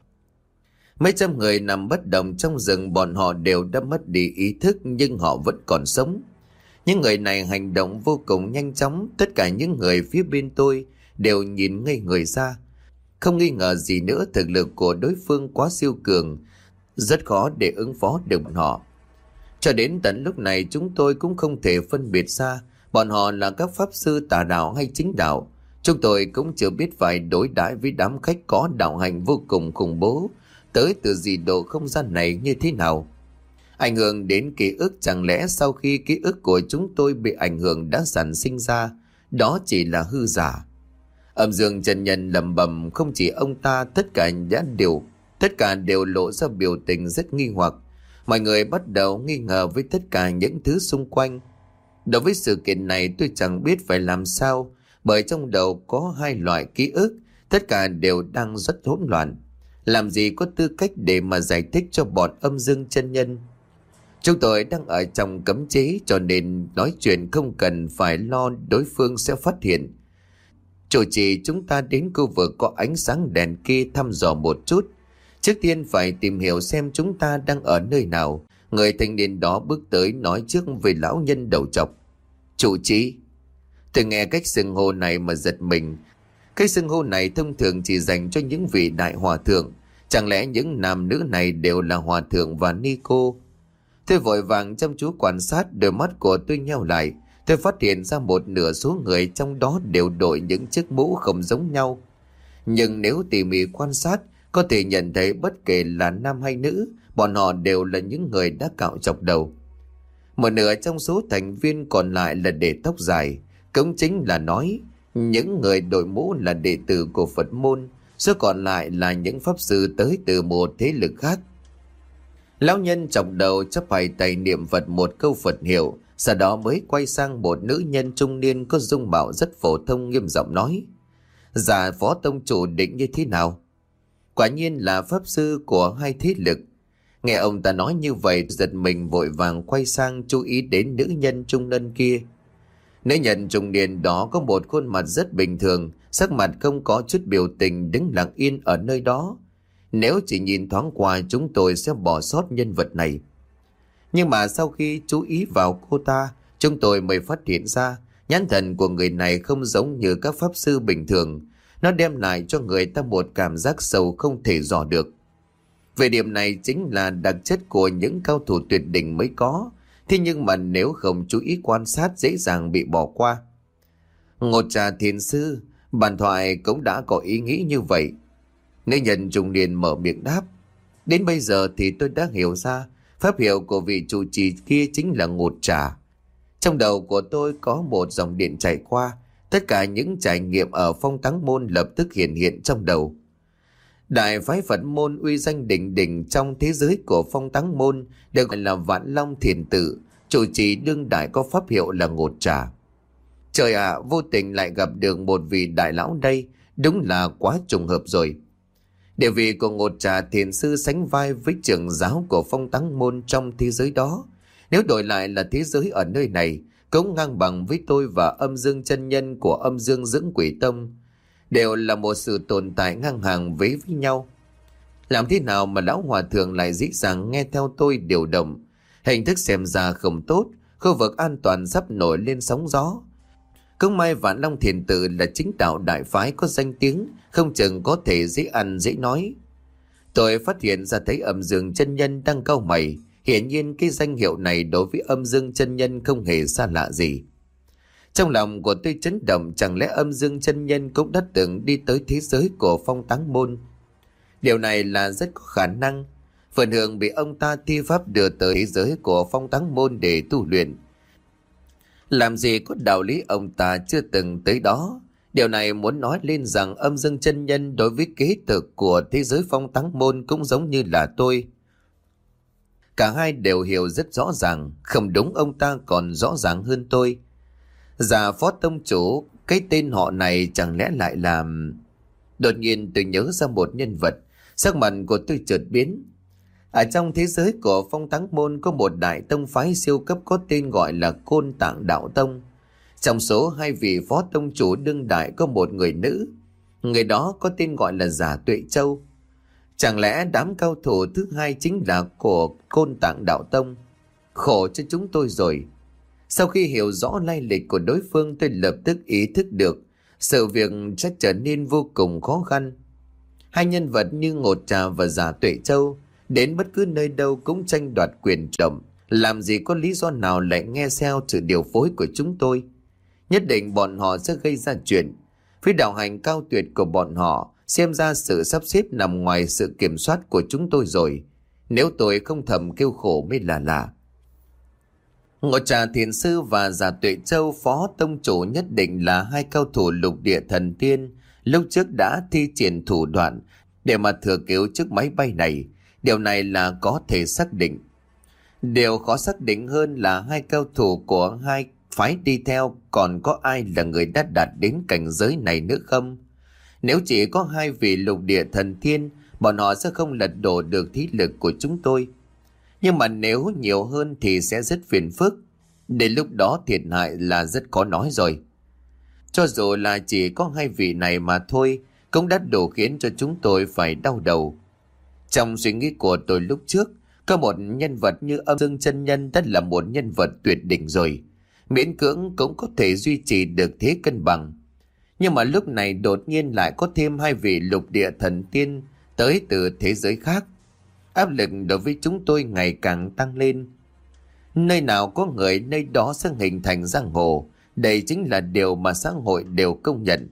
Mấy trăm người nằm bất động trong rừng, bọn họ đều đã mất đi ý thức nhưng họ vẫn còn sống. Những người này hành động vô cùng nhanh chóng, tất cả những người phía bên tôi đều nhìn ngây người ra. Không nghi ngờ gì nữa, thực lực của đối phương quá siêu cường, rất khó để ứng phó được bọn họ. Cho đến tận lúc này chúng tôi cũng không thể phân biệt ra bọn họ là các pháp sư tà đạo hay chính đạo. Chúng tôi cũng chưa biết phải đối đãi với đám khách có đạo hành vô cùng khủng bố tới từ dị độ không gian này như thế nào. Ảnh hưởng đến ký ức, chẳng lẽ sau khi ký ức của chúng tôi bị ảnh hưởng đã sản sinh ra, đó chỉ là hư giả. Âm Dương chân nhân lẩm bẩm, không chỉ ông ta, tất cả đã đều, tất cả đều lộ ra biểu tình rất nghi hoặc. Mọi người bắt đầu nghi ngờ với tất cả những thứ xung quanh. Đối với sự kiện này tôi chẳng biết phải làm sao, bởi trong đầu có hai loại ký ức, tất cả đều đang rất hỗn loạn. Làm gì có tư cách để mà giải thích cho bọn Âm Dương chân nhân. Chúng tôi đang ở trong cấm chế, cho nên nói chuyện không cần phải lo đối phương sẽ phát hiện. Chủ trì chúng ta đến khu vực có ánh sáng đèn kia thăm dò một chút. Trước tiên phải tìm hiểu xem chúng ta đang ở nơi nào. Người thanh niên đó bước tới nói trước về lão nhân đầu trọc. Chủ trì. Tôi nghe cách xưng hô này mà giật mình. Cái xưng hô này thông thường chỉ dành cho những vị đại hòa thượng. Chẳng lẽ những nam nữ này đều là hòa thượng và ni cô? Tôi vội vàng chăm chú quan sát, đôi mắt của tôi nheo lại. Tôi phát hiện ra một nửa số người trong đó đều đội những chiếc mũ không giống nhau. Nhưng nếu tỉ mỉ quan sát, có thể nhận thấy bất kể là nam hay nữ, bọn họ đều là những người đã cạo chọc đầu. Một nửa trong số thành viên còn lại là để tóc dài. Cũng chính là nói, những người đội mũ là đệ tử của Phật môn, số còn lại là những pháp sư tới từ một thế lực khác. Lão nhân chọc đầu chắp hai tay niệm Phật một câu Phật hiệu, sau đó mới quay sang một nữ nhân trung niên có dung mạo rất phổ thông, nghiêm giọng nói: Dạ phó tông chủ định như thế nào? Quả nhiên là pháp sư của hai thế lực. Nghe ông ta nói như vậy, giật mình vội vàng quay sang chú ý đến nữ nhân trung niên kia. Nữ nhân trung niên đó có một khuôn mặt rất bình thường, sắc mặt không có chút biểu tình, đứng lặng yên ở nơi đó. Nếu chỉ nhìn thoáng qua chúng tôi sẽ bỏ sót nhân vật này. Nhưng mà sau khi chú ý vào cô ta, chúng tôi mới phát hiện ra nhãn thần của người này không giống như các pháp sư bình thường. Nó đem lại cho người ta một cảm giác sâu không thể dò được. Về điểm này chính là đặc chất của những cao thủ tuyệt đỉnh mới có. Thế nhưng mà nếu không chú ý quan sát, dễ dàng bị bỏ qua. Ngột Trà thiền sư, bản thoại cũng đã có ý nghĩ như vậy. Nữ nhân trung niên mở miệng đáp: Đến bây giờ thì tôi đã hiểu ra, pháp hiệu của vị trụ trì kia chính là Ngột Trà. Trong đầu của tôi có một dòng điện chảy qua, tất cả những trải nghiệm ở Phong Táng Môn lập tức hiện hiện trong đầu. Đại phái Phật môn uy danh đỉnh đỉnh trong thế giới của Phong Táng Môn được gọi là Vạn Long Thiền Tự, trụ trì đương đại có pháp hiệu là Ngột Trà. Trời ạ, vô tình lại gặp được một vị đại lão đây, đúng là quá trùng hợp rồi. Địa vị của Ngột Trà thiền sư sánh vai với trưởng giáo của Phong Táng Môn trong thế giới đó. Nếu đổi lại là thế giới ở nơi này, cũng ngang bằng với tôi và Âm Dương chân nhân của Âm Dương Dưỡng Quỷ Tông, đều là một sự tồn tại ngang hàng với với nhau. Làm thế nào mà lão hòa thượng lại dễ dàng nghe theo tôi điều động? Hình thức xem ra không tốt, khu vực an toàn sắp nổi lên sóng gió. Cũng may Vạn Long Thiền Tự là chính đạo đại phái có danh tiếng, không chừng có thể dễ ăn dễ nói. Tôi phát hiện ra thấy Âm Dương chân nhân đang cau mày. Hiển nhiên cái danh hiệu này đối với Âm Dương chân nhân không hề xa lạ gì. Trong lòng của tôi chấn động, chẳng lẽ âm dương chân nhân cũng đã từng đi tới thế giới của Phong Táng Môn? Điều này là rất có khả năng. Phần Hương bị ông ta thi pháp đưa tới thế giới của Phong Táng Môn để tu luyện. Làm gì có đạo lý ông ta chưa từng tới đó. Điều này muốn nói lên rằng âm dương chân nhân đối với kế thực của thế giới Phong Táng Môn cũng giống như là tôi. Cả hai đều hiểu rất rõ ràng, không đúng ông ta còn rõ ràng hơn tôi. Dạ Phó Tông Chủ, cái tên họ này chẳng lẽ lại là... Đột nhiên tôi nhớ ra một nhân vật, sắc mặt của tôi chợt biến. Ở trong thế giới của Phong Táng Môn có một đại tông phái siêu cấp có tên gọi là Côn Tạng Đạo Tông. Trong số hai vị Phó Tông Chủ đương đại có một người nữ, người đó có tên gọi là Giả Tuệ Châu. Chẳng lẽ đám cao thủ thứ hai chính là của Côn Tạng Đạo Tông? Khổ cho chúng tôi rồi. Sau khi hiểu rõ lai lịch của đối phương, tôi lập tức ý thức được sự việc sẽ trở nên vô cùng khó khăn. Hai nhân vật như Ngột Trà và Giả Tuệ Châu đến bất cứ nơi đâu cũng tranh đoạt quyền trọng, làm gì có lý do nào lại nghe theo sự điều phối của chúng tôi. Nhất định bọn họ sẽ gây ra chuyện. Phía đạo hành cao tuyệt của bọn họ xem ra sự sắp xếp nằm ngoài sự kiểm soát của chúng tôi rồi. Nếu tôi không thầm kêu khổ mới là lạ. Ngộ Trà Thiền Sư và Giả Tuệ Châu Phó Tông Chủ nhất định là hai cao thủ lục địa thần tiên lúc trước đã thi triển thủ đoạn để mà thừa cứu chiếc máy bay này. Điều này là có thể xác định. Điều khó xác định hơn là hai cao thủ của hai phái đi theo còn có ai là người đã đạt đến cảnh giới này nữa không? Nếu chỉ có hai vị lục địa thần tiên, bọn họ sẽ không lật đổ được thí lực của chúng tôi. Nhưng mà nếu nhiều hơn thì sẽ rất phiền phức. Đến lúc đó thiệt hại là rất khó nói rồi. Cho dù là chỉ có hai vị này mà thôi, cũng đã đủ khiến cho chúng tôi phải đau đầu. Trong suy nghĩ của tôi lúc trước, có một nhân vật như âm dương chân nhân đã là một nhân vật tuyệt đỉnh rồi. Miễn cưỡng cũng có thể duy trì được thế cân bằng. Nhưng mà lúc này đột nhiên lại có thêm hai vị lục địa thần tiên tới từ thế giới khác. Áp lực đối với chúng tôi ngày càng tăng lên. Nơi nào có người, nơi đó sẽ hình thành giang hồ. Đây chính là điều mà xã hội đều công nhận.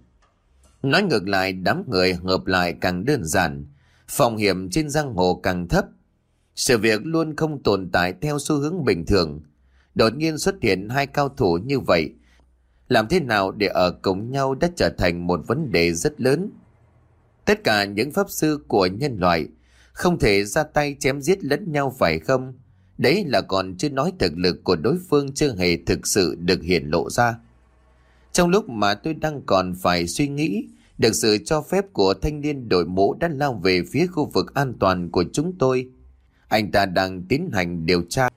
Nói ngược lại, đám người hợp lại càng đơn giản, phòng hiểm trên giang hồ càng thấp. Sự việc luôn không tồn tại theo xu hướng bình thường. Đột nhiên xuất hiện hai cao thủ như vậy, làm thế nào để ở cùng nhau đã trở thành một vấn đề rất lớn. Tất cả những pháp sư của nhân loại không thể ra tay chém giết lẫn nhau phải không? Đấy là còn chưa nói thực lực của đối phương chưa hề thực sự được hiển lộ ra. Trong lúc mà tôi đang còn phải suy nghĩ, được sự cho phép của thanh niên đội mũ đã lao về phía khu vực an toàn của chúng tôi. Anh ta đang tiến hành điều tra.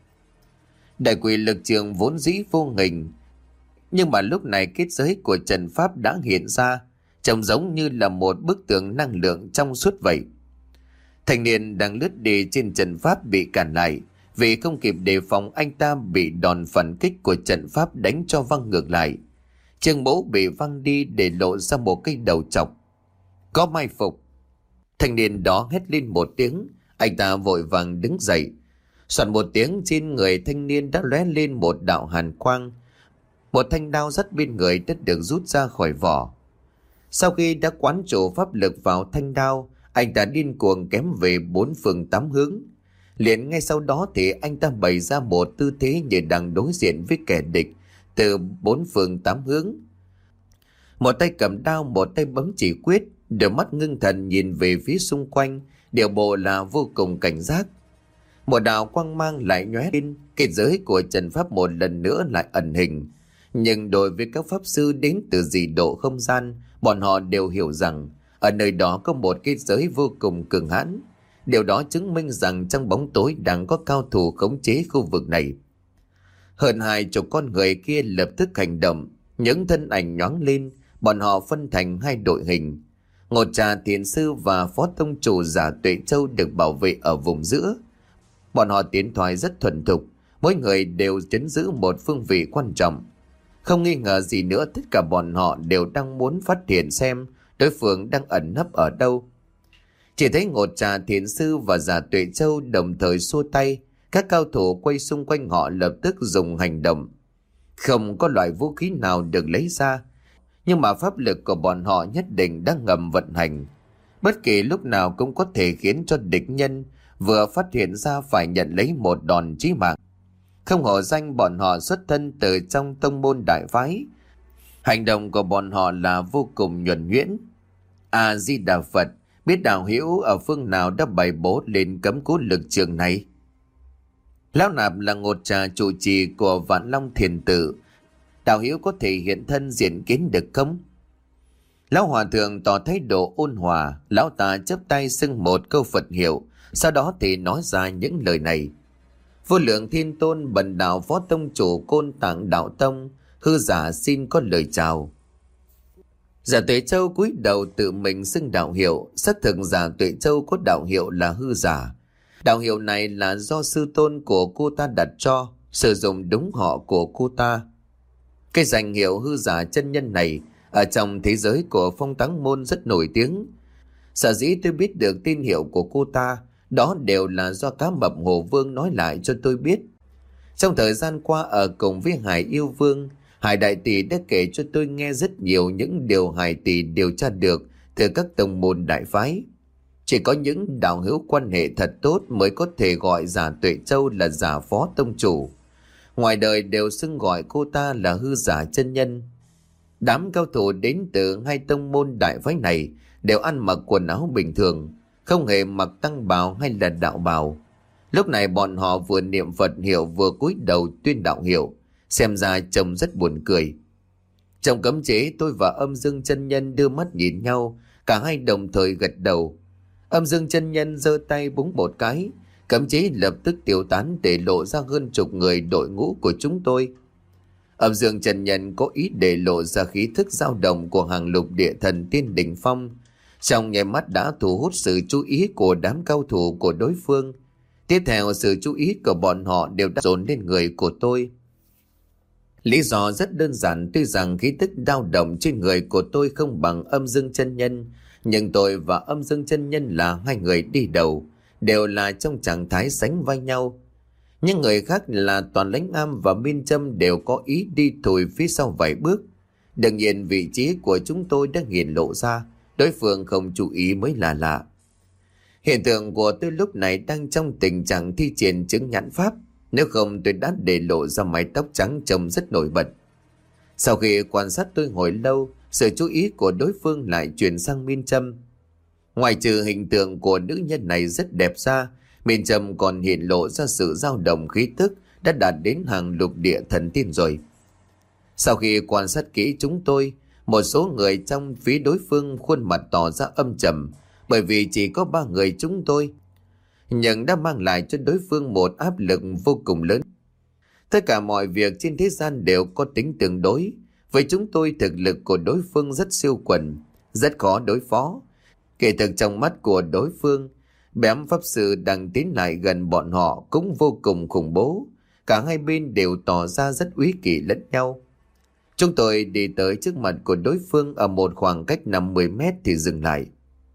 Đại quỷ lực trường vốn dĩ vô hình, nhưng mà lúc này kết giới của trận pháp đã hiện ra, trông giống như là một bức tường năng lượng trong suốt vậy. Thanh niên đang lướt đi trên trận pháp bị cản lại, vì không kịp đề phòng anh ta bị đòn phản kích của trận pháp đánh cho văng ngược lại. Chiếc mũ bị văng đi để lộ ra một cái đầu trọc. Có mai phục. Thanh niên đó hét lên một tiếng, anh ta vội vàng đứng dậy. Soạn một tiếng, trên người thanh niên đã lóe lên một đạo hàn quang. Một thanh đao rất bên người đã được rút ra khỏi vỏ. Sau khi đã quán chủ pháp lực vào thanh đao, anh ta điên cuồng kém về bốn phương tám hướng. Liền ngay sau đó thì anh ta bày ra một tư thế như đang đối diện với kẻ địch từ bốn phương tám hướng. Một tay cầm đao, một tay bấm chỉ quyết, đôi mắt ngưng thần nhìn về phía xung quanh, điều bộ là vô cùng cảnh giác. Một đạo quang mang lại nhóe lên, kết giới của trận pháp một lần nữa lại ẩn hình. Nhưng đối với các pháp sư đến từ dị độ không gian, bọn họ đều hiểu rằng ở nơi đó có một kết giới vô cùng cường hãn. Điều đó chứng minh rằng trong bóng tối đang có cao thủ khống chế khu vực này. Hơn hai chục con người kia lập tức hành động, những thân ảnh nhoáng lên, bọn họ phân thành hai đội hình. Ngột Trà Thiền Sư và Phó Tông Chủ Giả Tuệ Châu được bảo vệ ở vùng giữa. Bọn họ tiến thoái rất thuần thục, mỗi người đều chiếm giữ một phương vị quan trọng. Không nghi ngờ gì nữa, tất cả bọn họ đều đang muốn phát hiện xem đối phương đang ẩn nấp ở đâu. Chỉ thấy Ngột Trà Thiền Sư và Giả Tuệ Châu đồng thời xua tay, các cao thủ quay xung quanh họ lập tức dùng hành động. Không có loại vũ khí nào được lấy ra, nhưng mà pháp lực của bọn họ nhất định đang ngầm vận hành. Bất kỳ lúc nào cũng có thể khiến cho địch nhân vừa phát hiện ra phải nhận lấy một đòn chí mạng. Không hổ danh bọn họ xuất thân từ trong tông môn đại phái. Hành động của bọn họ là vô cùng nhuần nhuyễn. A Di Đà Phật, biết đạo hữu ở phương nào đã bày bố lên cấm cố lực trường này? Lão Nạp là Ngột Trà trụ trì của Vạn Long Thiền Tự. Đạo hữu có thể hiện thân diện kiến được không? Lão Hòa Thượng tỏ thái độ ôn hòa. Lão ta chắp tay xưng một câu Phật hiệu, sau đó thì nói ra những lời này. Vô Lượng Thiên Tôn Bần Đạo Phó Tông Chủ Côn Tạng Đạo Tông, hư giả xin có lời chào. Giả Tuệ Châu cúi đầu tự mình xưng đạo hiệu. Xác thực Giả Tuệ Châu có đạo hiệu là hư giả. Đạo hiệu này là do sư tôn của cô ta đặt cho, sử dụng đúng họ của cô ta. Cái danh hiệu hư giả chân nhân này ở trong thế giới của Phong Táng Môn rất nổi tiếng. Sở dĩ tôi biết được tin hiệu của cô ta, đó đều là do Cá Mập Hồ Vương nói lại cho tôi biết. Trong thời gian qua ở cùng với Hải Yêu Vương, Hải Đại Tỷ đã kể cho tôi nghe rất nhiều những điều Hải Tỷ điều tra được từ các tông môn đại phái. Chỉ có những đạo hữu quan hệ thật tốt mới có thể gọi Giả Tuệ Châu là Giả Phó Tông Chủ. Ngoài đời đều xưng gọi cô ta là hư giả chân nhân. Đám cao thủ đến từ hai tông môn đại phái này đều ăn mặc quần áo bình thường, không hề mặc tăng bào hay là đạo bào. Lúc này bọn họ vừa niệm Phật hiệu vừa cúi đầu tuyên đạo hiệu, xem ra trông rất buồn cười. Trong cấm chế, tôi và Âm Dương chân nhân đưa mắt nhìn nhau, cả hai đồng thời gật đầu. Âm Dương chân nhân giơ tay búng một cái, cấm chế lập tức tiêu tán để lộ ra hơn chục người đội ngũ của chúng tôi. Âm Dương chân nhân có ý để lộ ra khí thức dao động của hàng lục địa thần tiên đỉnh phong, trong nháy mắt đã thu hút sự chú ý của đám cao thủ của đối phương. Tiếp theo, sự chú ý của bọn họ đều đã dồn lên người của tôi. Lý do rất đơn giản, tuy rằng khí tức dao động trên người của tôi không bằng Âm Dương chân nhân, nhưng tôi và Âm Dương chân nhân là hai người đi đầu, đều là trong trạng thái sánh vai nhau. Những người khác là Toàn Lãnh Am và Miên Châm đều có ý đi thùi phía sau vài bước. Đương nhiên vị trí của chúng tôi đã hiện lộ ra, đối phương không chú ý mới là lạ. Hiện tượng của tôi lúc này đang trong tình trạng thi triển chứng nhãn pháp, nếu không tôi đã để lộ ra mái tóc trắng trông rất nổi bật. Sau khi quan sát tôi hồi lâu, sự chú ý của đối phương lại chuyển sang Miên Châm. Ngoài trừ hình tượng của nữ nhân này rất đẹp ra, Miên Châm còn hiện lộ ra sự dao động khí tức đã đạt đến hàng lục địa thần tiên rồi. Sau khi quan sát kỹ chúng tôi, một số người trong phía đối phương khuôn mặt tỏ ra âm trầm, bởi vì chỉ có ba người chúng tôi, nhưng đã mang lại cho đối phương một áp lực vô cùng lớn. Tất cả mọi việc trên thế gian đều có tính tương đối. Với chúng tôi, thực lực của đối phương rất siêu quần, rất khó đối phó. Kể từ trong mắt của đối phương, bém pháp sư đang tiến lại gần bọn họ cũng vô cùng khủng bố. Cả hai bên đều tỏ ra rất úy kỵ lẫn nhau. Chúng tôi đi tới trước mặt của đối phương ở một khoảng cách năm mươi mét thì dừng lại.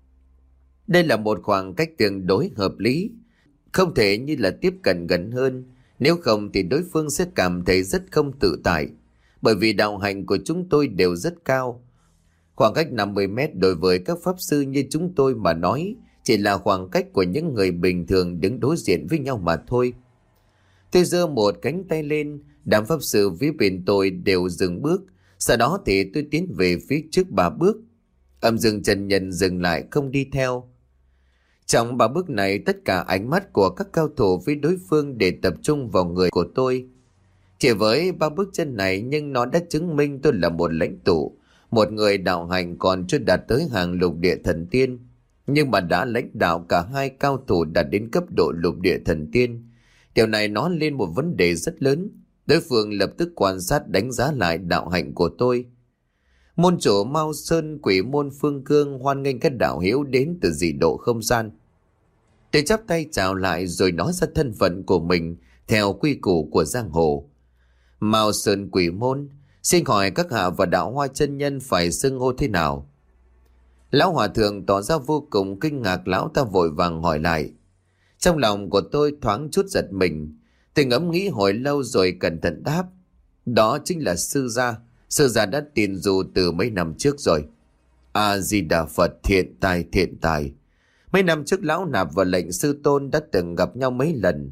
Đây là một khoảng cách tương đối hợp lý, không thể như là tiếp cận gần hơn, nếu không thì đối phương sẽ cảm thấy rất không tự tại, bởi vì đạo hành của chúng tôi đều rất cao. Khoảng cách năm mươi mét đối với các pháp sư như chúng tôi mà nói chỉ là khoảng cách của những người bình thường đứng đối diện với nhau mà thôi. Tôi giơ một cánh tay lên, đám pháp sư phía bên tôi đều dừng bước, sau đó thì tôi tiến về phía trước ba bước. Âm Dương chân nhân dừng lại không đi theo. Trong ba bước này, tất cả ánh mắt của các cao thủ với đối phương để tập trung vào người của tôi. Chỉ với ba bước chân này nhưng nó đã chứng minh tôi là một lãnh tụ, một người đạo hành còn chưa đạt tới hàng lục địa thần tiên, nhưng mà đã lãnh đạo cả hai cao thủ đạt đến cấp độ lục địa thần tiên. Điều này nói lên một vấn đề rất lớn. Đối phương lập tức quan sát đánh giá lại đạo hạnh của tôi. Môn chủ Mao Sơn Quỷ môn Phương Cương hoan nghênh các đạo hữu đến từ dị độ không gian. Tôi chắp tay chào lại rồi nói ra thân phận của mình theo quy củ của giang hồ. Mao Sơn Quỷ môn, xin hỏi các hạ và đạo Hoa chân nhân phải xưng hô thế nào? Lão hòa thượng tỏ ra vô cùng kinh ngạc, lão ta vội vàng hỏi lại. Trong lòng của tôi thoáng chút giật mình. Tôi ngẫm nghĩ hồi lâu rồi cẩn thận đáp. Đó chính là sư gia. Sư gia đã tiền dù từ mấy năm trước rồi. A-di-đà Phật, thiện tài thiện tài. Mấy năm trước lão nạp và lệnh sư tôn đã từng gặp nhau mấy lần.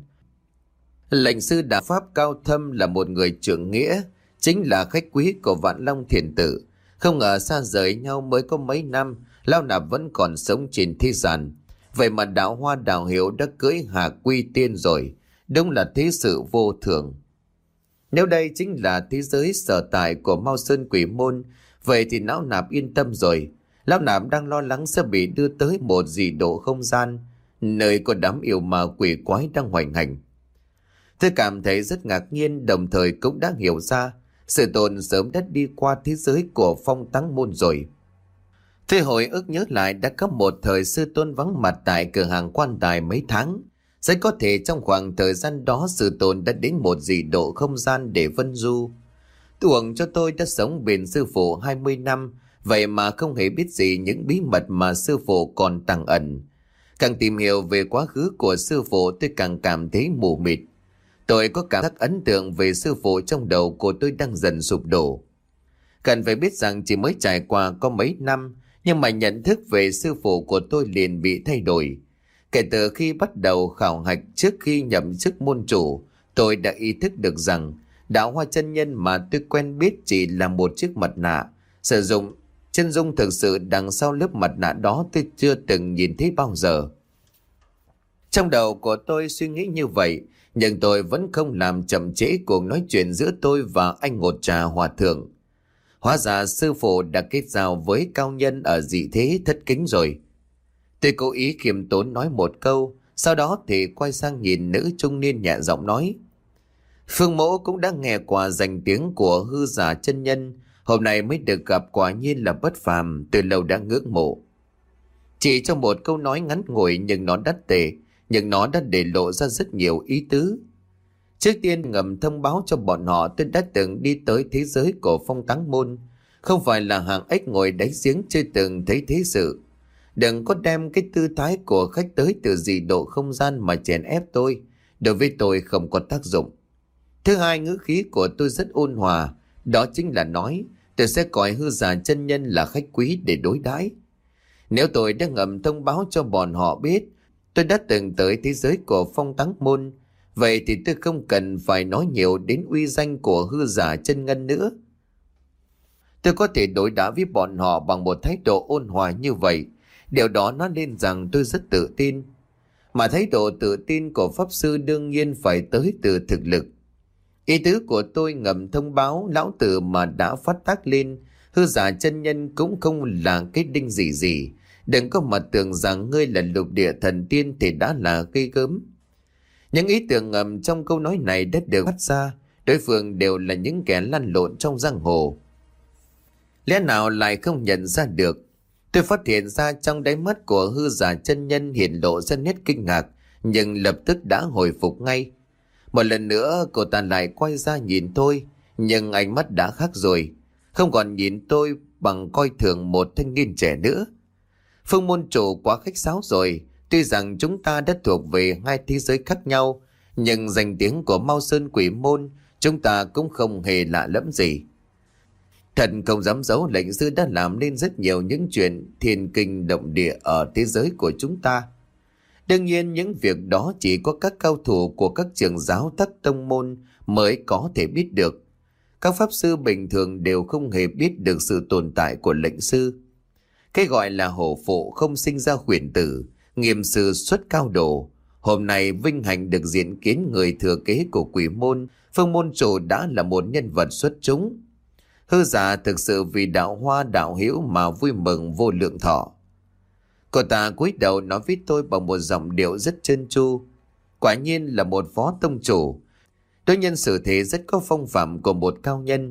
Lệnh sư đạo pháp cao thâm là một người trưởng nghĩa, chính là khách quý của Vạn Long Thiền Tử. Không ngờ xa rời nhau mới có mấy năm, lão nạp vẫn còn sống trên thế gian. Vậy mà đạo hoa đạo hiệu đã cưỡi hạ quy tiên rồi. Đúng là thế sự vô thường. Nếu đây chính là thế giới sở tại của Mao Sơn Quỷ Môn, vậy thì lão nạp yên tâm rồi. Lão nạp đang lo lắng sẽ bị đưa tới một dị độ không gian, nơi có đám yêu ma quỷ quái đang hoành hành. Tôi cảm thấy rất ngạc nhiên, đồng thời cũng đã hiểu ra sư tôn sớm đã đi qua thế giới của Phong Táng Môn rồi. Tôi hồi ức nhớ lại đã có một thời sư tôn vắng mặt tại cửa hàng quan tài mấy tháng. Rất có thể trong khoảng thời gian đó sư tôn đã đến một dị độ không gian để vân du. Tuồng cho tôi đã sống bên sư phụ hai mươi năm, vậy mà không hề biết gì những bí mật mà sư phụ còn tàng ẩn. Càng tìm hiểu về quá khứ của sư phụ, tôi càng cảm thấy mù mịt. Tôi có cảm giác ấn tượng về sư phụ trong đầu của tôi đang dần sụp đổ. Cần phải biết rằng chỉ mới trải qua có mấy năm, nhưng mà nhận thức về sư phụ của tôi liền bị thay đổi. Kể từ khi bắt đầu khảo hạch trước khi nhậm chức môn chủ, tôi đã ý thức được rằng đạo hoa chân nhân mà tôi quen biết chỉ là một chiếc mặt nạ. Sử dụng chân dung thực sự đằng sau lớp mặt nạ đó tôi chưa từng nhìn thấy bao giờ. Trong đầu của tôi suy nghĩ như vậy, nhưng tôi vẫn không làm chậm trễ cuộc nói chuyện giữa tôi và anh Ngột Trà Hòa Thượng. Hóa ra sư phụ đã kết giao với cao nhân ở dị thế thất kính rồi. Tôi cố ý khiêm tốn nói một câu, sau đó thì quay sang nhìn nữ trung niên nhẹ giọng nói: Phương mẫu cũng đã nghe qua danh tiếng của hư giả chân nhân, hôm nay mới được gặp quả nhiên là bất phàm, từ lâu đã ngưỡng mộ. Chỉ trong một câu nói ngắn ngủi nhưng nó đắt tệ, nhưng nó đã để lộ ra rất nhiều ý tứ. Trước tiên ngầm thông báo cho bọn họ tôi đã từng đi tới thế giới của Phong Táng Môn, không phải là hạng ếch ngồi đáy giếng chưa từng thấy thế sự. Đừng có đem cái tư thái của khách tới từ dị độ không gian mà chèn ép tôi, đối với tôi không có tác dụng. Thứ hai, ngữ khí của tôi rất ôn hòa, đó chính là nói tôi sẽ coi hư giả chân nhân là khách quý để đối đãi. Nếu tôi đã ngầm thông báo cho bọn họ biết tôi đã từng tới thế giới của Phong Táng Môn, vậy thì tôi không cần phải nói nhiều đến uy danh của hư giả chân ngân nữa. Tôi có thể đối đãi với bọn họ bằng một thái độ ôn hòa như vậy. Điều đó nói lên rằng tôi rất tự tin. Mà thái độ tự tin của Pháp Sư đương nhiên phải tới từ thực lực. Ý tứ của tôi ngầm thông báo lão tử mà đã phát tác lên, hư giả chân nhân cũng không là cái đinh gì gì. Đừng có mà tưởng rằng ngươi là lục địa thần tiên thì đã là gây gớm. Những ý tưởng ngầm trong câu nói này đã được phát ra, đối phương đều là những kẻ lăn lộn trong giang hồ. Lẽ nào lại không nhận ra được? Tôi phát hiện ra trong đáy mắt của hư giả chân nhân hiện lộ ra nét kinh ngạc, nhưng lập tức đã hồi phục ngay. Một lần nữa cô ta lại quay ra nhìn tôi, nhưng ánh mắt đã khác rồi, không còn nhìn tôi bằng coi thường một thanh niên trẻ nữa. Phương môn chủ quá khách sáo rồi. Tuy rằng chúng ta đã thuộc về hai thế giới khác nhau, nhưng danh tiếng của Mao Sơn Quỷ Môn chúng ta cũng không hề lạ lẫm gì. Thật không dám giấu, lệnh sư đã làm nên rất nhiều những chuyện thiên kinh động địa ở thế giới của chúng ta. Đương nhiên những việc đó chỉ có các cao thủ của các trường giáo thất tông môn mới có thể biết được. Các pháp sư bình thường đều không hề biết được sự tồn tại của lệnh sư. Cái gọi là hổ phụ không sinh ra huyền tử, nghiêm sư xuất cao độ. Hôm nay vinh hạnh được diện kiến người thừa kế của quỷ môn, Phương môn chủ đã là một nhân vật xuất chúng. Hư giả thực sự vì đạo hoa đạo hữu mà vui mừng vô lượng thọ. Cô ta cúi đầu nói với tôi bằng một giọng điệu rất trơn tru. Quả nhiên là một phó tông chủ. Đối nhân xử thế rất có phong phạm của một cao nhân.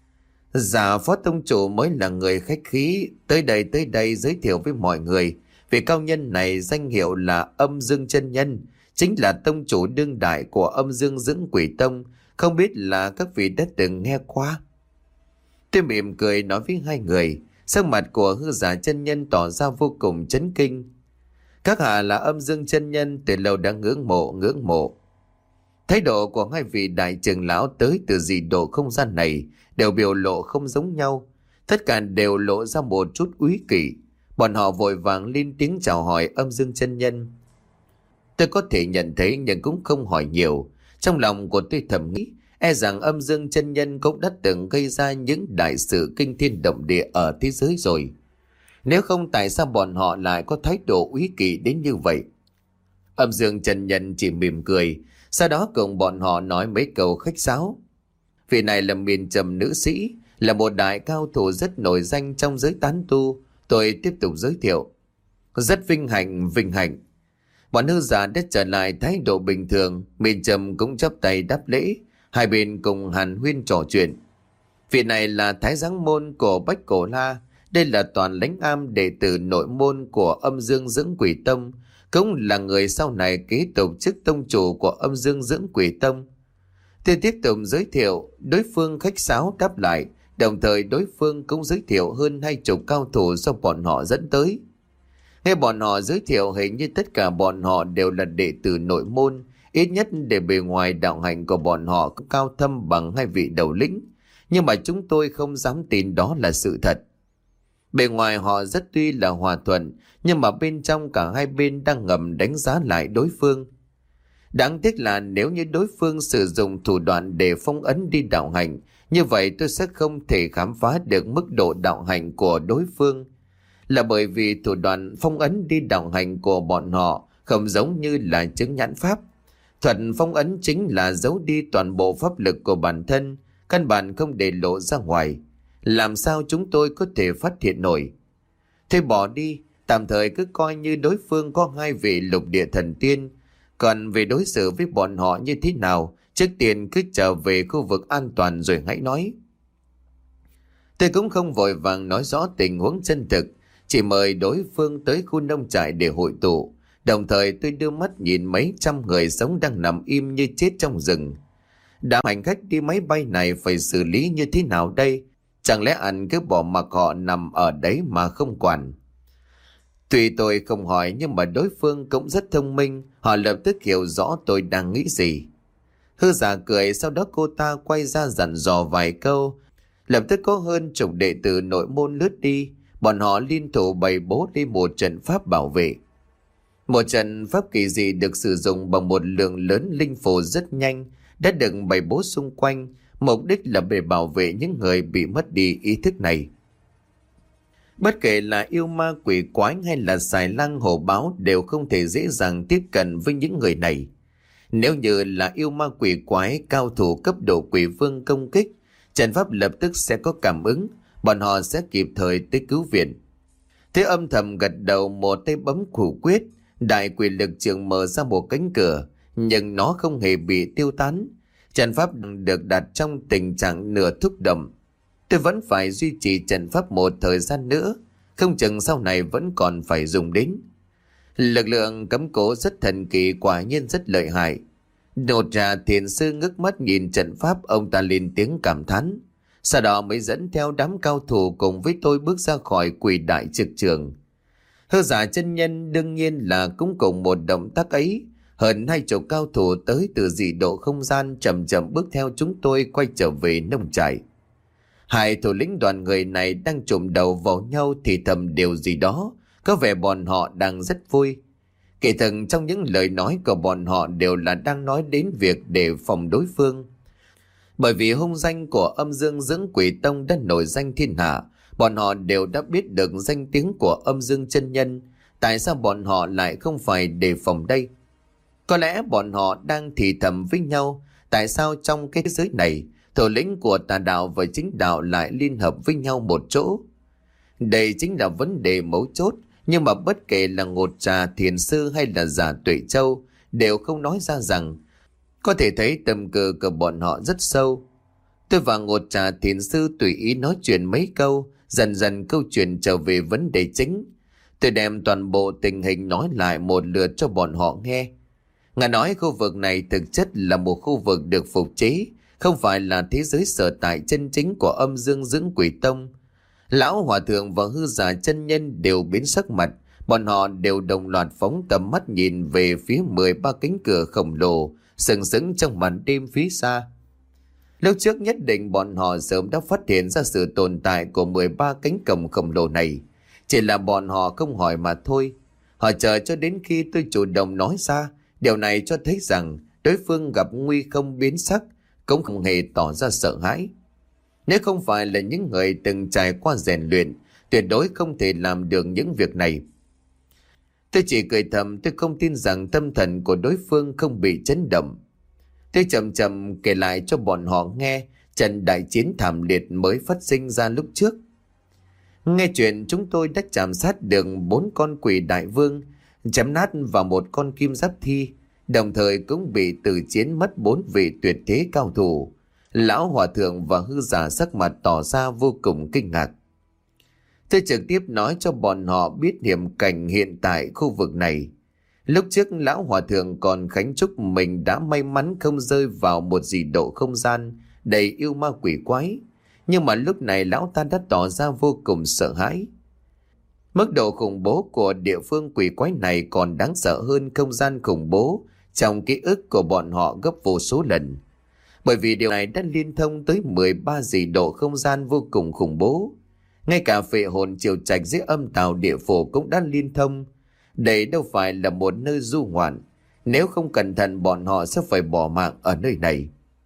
Dạ, phó tông chủ mới là người khách khí, tới đây tới đây giới thiệu với mọi người. Vị cao nhân này danh hiệu là Âm Dương chân nhân, chính là tông chủ đương đại của Âm Dương Dưỡng Quỷ Tông, không biết là các vị đã từng nghe qua. Tôi mỉm cười nói với hai người, sắc mặt của hư giả chân nhân tỏ ra vô cùng chấn kinh. Các hạ là Âm Dương chân nhân, từ lâu đã ngưỡng mộ ngưỡng mộ. Thái độ của hai vị đại trưởng lão tới từ dị độ không gian này đều biểu lộ không giống nhau. Tất cả đều lộ ra một chút úy kỵ. Bọn họ vội vàng lên tiếng chào hỏi âm dương chân nhân. Tôi có thể nhận thấy nhưng cũng không hỏi nhiều. Trong lòng của tôi thầm nghĩ, e rằng âm dương chân nhân cũng đã từng gây ra những đại sự kinh thiên động địa ở thế giới rồi. Nếu không, tại sao bọn họ lại có thái độ úy kỵ đến như vậy? Âm dương chân nhân chỉ mỉm cười, sau đó cùng bọn họ nói mấy câu khách sáo. Vị này là miền trầm nữ sĩ, là một đại cao thủ rất nổi danh trong giới tán tu. Tôi tiếp tục giới thiệu. Rất vinh hạnh, vinh hạnh. Bọn hư giả đã trở lại thái độ bình thường, miền trầm cũng chắp tay đáp lễ. Hai bên cùng hàn huyên trò chuyện. Vị này là thái giáng môn của Bách Cổ La. Đây là toàn lãnh am đệ tử nội môn của âm dương dưỡng quỷ tông, cũng là người sau này kế tục chức tông chủ của âm dương dưỡng quỷ tông. Tôi tiếp tục giới thiệu, đối phương khách sáo đáp lại, đồng thời đối phương cũng giới thiệu hơn hai chục cao thủ do bọn họ dẫn tới. Nghe bọn họ giới thiệu, hình như tất cả bọn họ đều là đệ tử nội môn, ít nhất để bề ngoài đạo hạnh của bọn họ cũng cao thâm bằng hai vị đầu lĩnh, nhưng mà chúng tôi không dám tin đó là sự thật. Bề ngoài họ rất tuy là hòa thuận, nhưng mà bên trong cả hai bên đang ngầm đánh giá lại đối phương. Đáng tiếc là nếu như đối phương sử dụng thủ đoạn để phong ấn đi đạo hạnh, như vậy tôi sẽ không thể khám phá được mức độ đạo hạnh của đối phương. Là bởi vì thủ đoạn phong ấn đi đạo hạnh của bọn họ không giống như là chứng nhãn pháp. Thuật phong ấn chính là giấu đi toàn bộ pháp lực của bản thân, căn bản không để lộ ra ngoài. Làm sao chúng tôi có thể phát hiện nổi? Thế bỏ đi, tạm thời cứ coi như đối phương có hai vị lục địa thần tiên. Còn về đối xử với bọn họ như thế nào, trước tiên cứ trở về khu vực an toàn rồi hãy nói. Tôi cũng không vội vàng nói rõ tình huống chân thực, chỉ mời đối phương tới khu nông trại để hội tụ. Đồng thời tôi đưa mắt nhìn mấy trăm người sống đang nằm im như chết trong rừng. Đám hành khách đi máy bay này phải xử lý như thế nào đây? Chẳng lẽ anh cứ bỏ mặc họ nằm ở đấy mà không quản? Tuy tôi không hỏi, nhưng mà đối phương cũng rất thông minh, họ lập tức hiểu rõ tôi đang nghĩ gì. Hư giả cười, sau đó cô ta quay ra dặn dò vài câu. Lập tức có hơn chục đệ tử nội môn lướt đi, bọn họ liên thủ bày bố đi một trận pháp bảo vệ. Một trận pháp kỳ dị được sử dụng bằng một lượng lớn linh phù rất nhanh, đã được bày bố xung quanh, mục đích là để bảo vệ những người bị mất đi ý thức này. Bất kể là yêu ma quỷ quái hay là xài lang hổ báo đều không thể dễ dàng tiếp cận với những người này. Nếu như là yêu ma quỷ quái cao thủ cấp độ quỷ vương công kích, trận pháp lập tức sẽ có cảm ứng, bọn họ sẽ kịp thời tới cứu viện. Thế âm thầm gật đầu, một tay bấm khủ quyết, đại quỷ lực trường mở ra một cánh cửa, nhưng nó không hề bị tiêu tán. Trận pháp được đặt trong tình trạng nửa thúc động. Tôi vẫn phải duy trì trận pháp một thời gian nữa, không chừng sau này vẫn còn phải dùng đến. Lực lượng cấm cố rất thần kỳ, quả nhiên rất lợi hại. Nột trà thiền sư ngước mắt nhìn trận pháp, ông ta lên tiếng cảm thán. Sau đó mới dẫn theo đám cao thủ cùng với tôi bước ra khỏi quỷ đại trực trường. Hư giả chân nhân đương nhiên là cũng cùng một động tác ấy. Hơn hai chục cao thủ tới từ dị độ không gian chậm chậm bước theo chúng tôi quay trở về nông trại. Hai thủ lĩnh đoàn người này đang trụm đầu vào nhau thì thầm điều gì đó, có vẻ bọn họ đang rất vui. Kỳ thực trong những lời nói của bọn họ đều là đang nói đến việc để phòng đối phương. Bởi vì hung danh của âm dương dưỡng quỷ tông đã nổi danh thiên hạ, bọn họ đều đã biết được danh tiếng của âm dương chân nhân. Tại sao bọn họ lại không phải đề phòng đây? Có lẽ bọn họ đang thì thầm với nhau, tại sao trong cái giới này, thủ lĩnh của tà đạo và chính đạo lại liên hợp với nhau một chỗ? Đây chính là vấn đề mấu chốt, nhưng mà bất kể là Ngột Trà thiền sư hay là Giả Tuệ Châu đều không nói ra rằng. Có thể thấy tâm cơ của bọn họ rất sâu. Tôi và Ngột Trà thiền sư tùy ý nói chuyện mấy câu, dần dần câu chuyện trở về vấn đề chính. Tôi đem toàn bộ tình hình nói lại một lượt cho bọn họ nghe. Ngài nói khu vực này thực chất là một khu vực được phục chế, không phải là thế giới sở tại chân chính của âm dương dưỡng quỷ tông. Lão hòa thượng và hư giả chân nhân đều biến sắc mặt, bọn họ đều đồng loạt phóng tầm mắt nhìn về phía mười ba cánh cửa khổng lồ sừng sững trong màn đêm phía xa. Lúc trước nhất định bọn họ sớm đã phát hiện ra sự tồn tại của mười ba cánh cổng khổng lồ này. Chỉ là bọn họ không hỏi mà thôi. Họ chờ cho đến khi tôi chủ động nói ra. Điều này cho thấy rằng đối phương gặp nguy không biến sắc, cũng không hề tỏ ra sợ hãi. Nếu không phải là những người từng trải qua rèn luyện, tuyệt đối không thể làm được những việc này. Tôi chỉ cười thầm, tôi không tin rằng tâm thần của đối phương không bị chấn động. Tôi chậm chậm kể lại cho bọn họ nghe trận đại chiến thảm liệt mới phát sinh ra lúc trước. Nghe chuyện chúng tôi đã chạm sát được bốn con quỷ đại vương, chém nát vào một con kim giáp thi, đồng thời cũng bị từ chiến mất bốn vị tuyệt thế cao thủ. Lão hòa thượng và hư giả sắc mặt tỏ ra vô cùng kinh ngạc. Tôi trực tiếp nói cho bọn họ biết hiểm cảnh hiện tại khu vực này. Lúc trước lão hòa thượng còn khánh chúc mình đã may mắn không rơi vào một dị độ không gian đầy yêu ma quỷ quái. Nhưng mà lúc này lão ta đã tỏ ra vô cùng sợ hãi. Mức độ khủng bố của địa phương quỷ quái này còn đáng sợ hơn không gian khủng bố trong ký ức của bọn họ gấp vô số lần. Bởi vì điều này đã liên thông tới mười ba dị độ không gian vô cùng khủng bố. Ngay cả phệ hồn triều trạch dưới âm tào địa phủ cũng đã liên thông. Đây đâu phải là một nơi du ngoạn. Nếu không cẩn thận bọn họ sẽ phải bỏ mạng ở nơi này.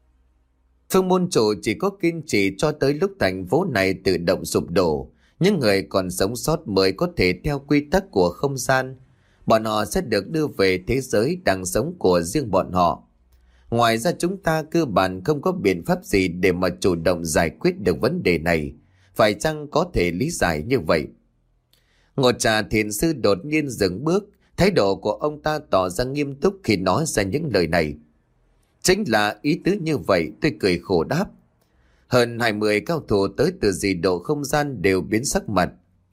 Phương môn chủ chỉ có kiên trì cho tới lúc thành phố này tự động sụp đổ. Những người còn sống sót mới có thể theo quy tắc của không gian. Bọn họ sẽ được đưa về thế giới đang sống của riêng bọn họ. Ngoài ra chúng ta cơ bản không có biện pháp gì để mà chủ động giải quyết được vấn đề này. Phải chăng có thể lý giải như vậy? Ngột Trà thiền sư đột nhiên dừng bước. Thái độ của ông ta tỏ ra nghiêm túc khi nói ra những lời này. Chính là ý tứ như vậy, tôi cười khổ đáp. Hơn hai mươi cao thủ tới từ dị độ không gian đều biến sắc mặt.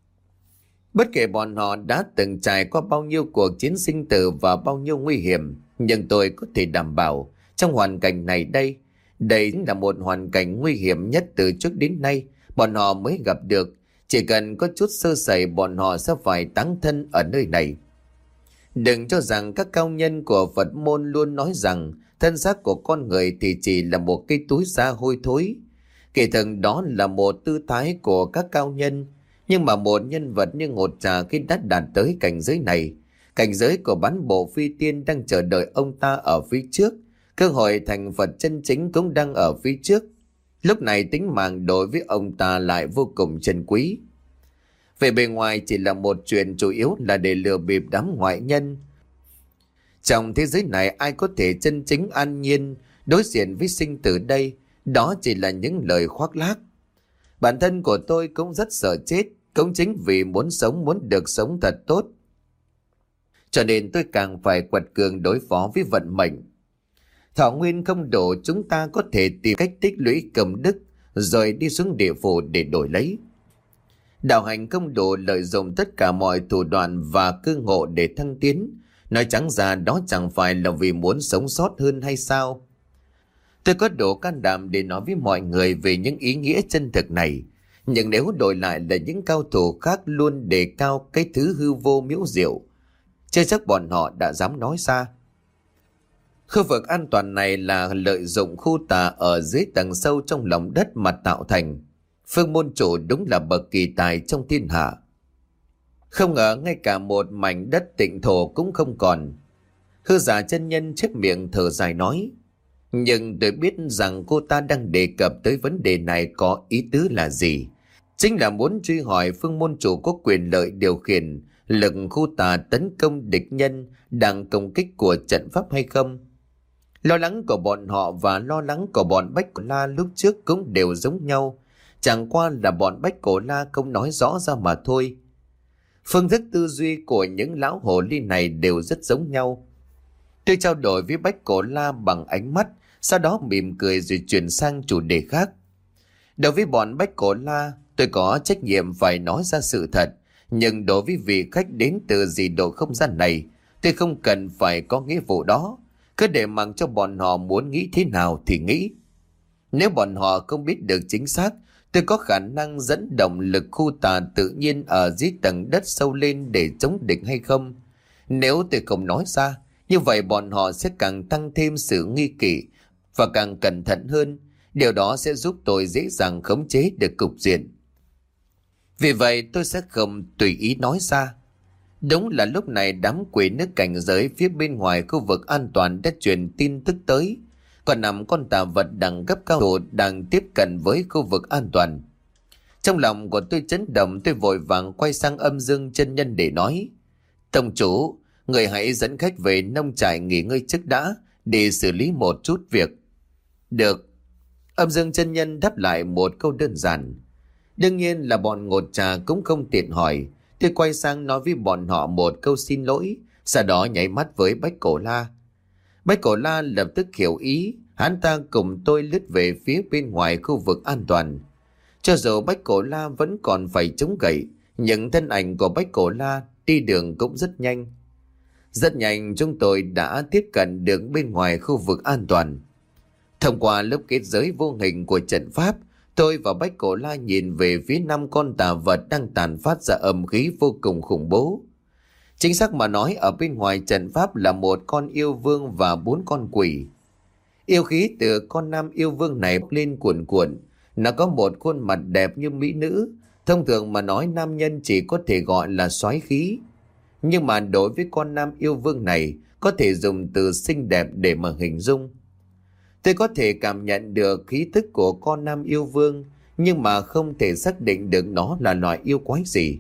Bất kể bọn họ đã từng trải qua bao nhiêu cuộc chiến sinh tử và bao nhiêu nguy hiểm, nhưng tôi có thể đảm bảo trong hoàn cảnh này đây, đây là một hoàn cảnh nguy hiểm nhất từ trước đến nay bọn họ mới gặp được. Chỉ cần có chút sơ sẩy bọn họ sẽ phải táng thân ở nơi này. Đừng cho rằng các cao nhân của Phật môn luôn nói rằng thân xác của con người thì chỉ là một cái túi da hôi thối. Kỳ thực đó là một tư thái của các cao nhân. Nhưng mà một nhân vật như Ngột Trà khi đã đạt tới cảnh giới này, cảnh giới của bán bộ phi tiên đang chờ đợi ông ta ở phía trước, cơ hội thành Phật chân chính cũng đang ở phía trước. Lúc này tính mạng đối với ông ta lại vô cùng trân quý. Về bề ngoài chỉ là một chuyện chủ yếu là để lừa bịp đám ngoại nhân. Trong thế giới này ai có thể chân chính an nhiên đối diện với sinh tử đây, đó chỉ là những lời khoác lác. Bản thân của tôi cũng rất sợ chết, cũng chính vì muốn sống muốn được sống thật tốt. Cho nên tôi càng phải quật cường đối phó với vận mệnh. Thọ nguyên không đủ, chúng ta có thể tìm cách tích lũy công đức rồi đi xuống địa phủ để đổi lấy. Đạo hành không đủ, lợi dụng tất cả mọi thủ đoạn và cơ ngộ để thăng tiến. Nói trắng ra đó chẳng phải là vì muốn sống sót hơn hay sao? Tôi có đủ can đảm để nói với mọi người về những ý nghĩa chân thực này. Nhưng nếu đổi lại là những cao thủ khác luôn đề cao cái thứ hư vô miễu diệu, chưa chắc bọn họ đã dám nói ra. Khu vực an toàn này là lợi dụng khu tà ở dưới tầng sâu trong lòng đất mà tạo thành. Phương môn chủ đúng là bậc kỳ tài trong thiên hạ. Không ngờ ngay cả một mảnh đất tịnh thổ cũng không còn. Hư giả chân nhân chép miệng thở dài nói. Nhưng tôi biết rằng cô ta đang đề cập tới vấn đề này có ý tứ là gì. Chính là muốn truy hỏi phương môn chủ có quyền lợi điều khiển lực khu tà tấn công địch nhân đang công kích của trận pháp hay không. Lo lắng của bọn họ và lo lắng của bọn Bách Cổ La lúc trước cũng đều giống nhau. Chẳng qua là bọn Bách Cổ La không nói rõ ra mà thôi. Phương thức tư duy của những lão hồ ly này đều rất giống nhau. Tôi trao đổi với Bách Cổ La bằng ánh mắt, sau đó mỉm cười rồi chuyển sang chủ đề khác. Đối với bọn Bách Cổ La, tôi có trách nhiệm phải nói ra sự thật. Nhưng đối với vị khách đến từ dị độ không gian này, tôi không cần phải có nghĩa vụ đó. Cứ để mặc cho bọn họ muốn nghĩ thế nào thì nghĩ. Nếu bọn họ không biết được chính xác, tôi có khả năng dẫn động lực khu tà tự nhiên ở dưới tầng đất sâu lên để chống địch hay không. Nếu tôi không nói ra, Như vậy bọn họ sẽ càng tăng thêm sự nghi kỵ và càng cẩn thận hơn. Điều đó sẽ giúp tôi dễ dàng khống chế được cục diện. Vì vậy tôi sẽ không tùy ý nói ra. Đúng là lúc này đám quỷ nước cảnh giới phía bên ngoài khu vực an toàn đã truyền tin tức tới. Còn nằm con tà vật đẳng cấp cao thủ đang tiếp cận với khu vực an toàn. Trong lòng của tôi chấn động, tôi vội vàng quay sang Âm Dương chân nhân để nói: Tông chủ, người hãy dẫn khách về nông trại nghỉ ngơi trước đã, để xử lý một chút việc. Được. Âm Dương chân nhân đáp lại một câu đơn giản. Đương nhiên là bọn ngột trà cũng không tiện hỏi. Tôi quay sang nói với bọn họ một câu xin lỗi, sau đó nháy mắt với Bách Cổ La. Bách Cổ La lập tức hiểu ý, hắn ta cùng tôi lướt về phía bên ngoài khu vực an toàn. Cho dù Bách Cổ La vẫn còn phải chống gậy, nhưng thân ảnh của Bách Cổ La đi đường cũng rất nhanh. Rất nhanh chúng tôi đã tiếp cận được bên ngoài khu vực an toàn. Thông qua lớp kết giới vô hình của trận pháp, tôi và Bách Cổ La nhìn về phía năm con tà vật đang tàn phát ra âm khí vô cùng khủng bố. Chính xác mà nói, ở bên ngoài trận pháp là một con yêu vương và bốn con quỷ. Yêu khí từ con nam yêu vương này bốc lên cuồn cuộn. Nó có một khuôn mặt đẹp như mỹ nữ. Thông thường mà nói nam nhân chỉ có thể gọi là soái khí. Nhưng mà đối với con nam yêu vương này, có thể dùng từ xinh đẹp để mà hình dung. Tôi có thể cảm nhận được khí tức của con nam yêu vương, nhưng mà không thể xác định được nó là loại yêu quái gì.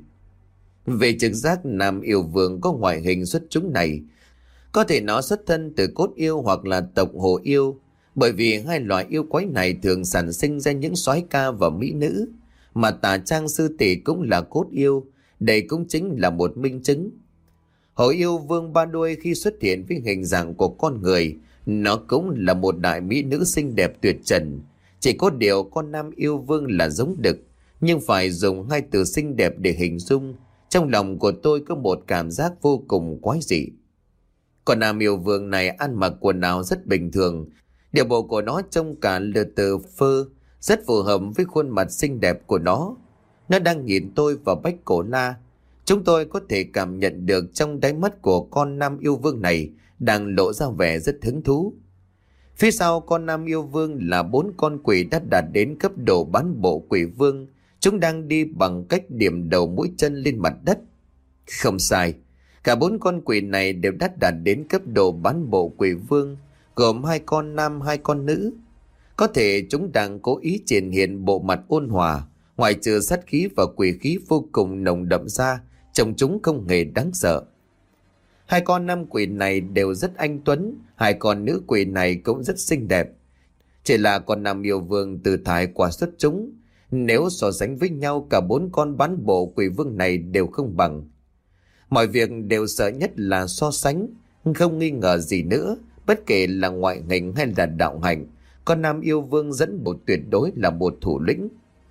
Về trực giác, nam yêu vương có ngoại hình xuất chúng này, có thể nó xuất thân từ cốt yêu hoặc là tộc hồ yêu, bởi vì hai loại yêu quái này thường sản sinh ra những soái ca và mỹ nữ, mà Tà Trang sư tỷ cũng là cốt yêu, đây cũng chính là một minh chứng. Hồ yêu vương ba đuôi khi xuất hiện với hình dạng của con người, nó cũng là một đại mỹ nữ xinh đẹp tuyệt trần. Chỉ có điều con nam yêu vương là giống đực, nhưng phải dùng hai từ xinh đẹp để hình dung. Trong lòng của tôi có một cảm giác vô cùng quái dị. Còn nam yêu vương này ăn mặc quần áo rất bình thường. Điệu bộ của nó trông cả lừa từ phơ, rất phù hợp với khuôn mặt xinh đẹp của nó. Nó đang nhìn tôi và Bách Cổ La. Chúng tôi có thể cảm nhận được trong đáy mắt của con nam yêu vương này đang lộ ra vẻ rất hứng thú. Phía sau con nam yêu vương là bốn con quỷ đã đạt đến cấp độ bán bộ quỷ vương. Chúng đang đi bằng cách điểm đầu mũi chân lên mặt đất. Không sai, cả bốn con quỷ này đều đã đạt đến cấp độ bán bộ quỷ vương, gồm hai con nam hai con nữ. Có thể chúng đang cố ý triển hiện bộ mặt ôn hòa, ngoài trừ sát khí và quỷ khí vô cùng nồng đậm ra, trông chúng không hề đáng sợ. Hai con nam quỷ này đều rất anh tuấn, hai con nữ quỷ này cũng rất xinh đẹp. Chỉ là con nam yêu vương từ thái quả xuất chúng. Nếu so sánh với nhau, cả bốn con bán bộ quỷ vương này đều không bằng. Mọi việc đều sợ nhất là so sánh, không nghi ngờ gì nữa. Bất kể là ngoại hình hay là đạo hạnh, con nam yêu vương dẫn bộ tuyệt đối là một thủ lĩnh.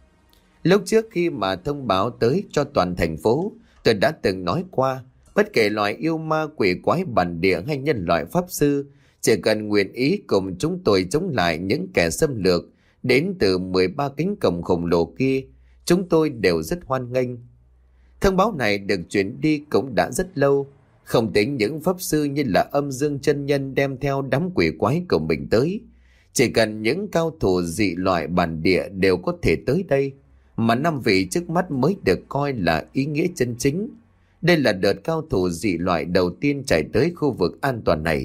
Lúc trước khi mà thông báo tới cho toàn thành phố, tôi đã từng nói qua, bất kể loại yêu ma quỷ quái bản địa hay nhân loại pháp sư, chỉ cần nguyện ý cùng chúng tôi chống lại những kẻ xâm lược đến từ mười ba cánh cổng khổng lồ kia, chúng tôi đều rất hoan nghênh. Thông báo này được chuyển đi cũng đã rất lâu, không tính những pháp sư như là Âm Dương chân nhân đem theo đám quỷ quái của mình tới. Chỉ cần những cao thủ dị loại bản địa đều có thể tới đây, mà năm vị trước mắt mới được coi là ý nghĩa chân chính. Đây là đợt cao thủ dị loại đầu tiên chạy tới khu vực an toàn này.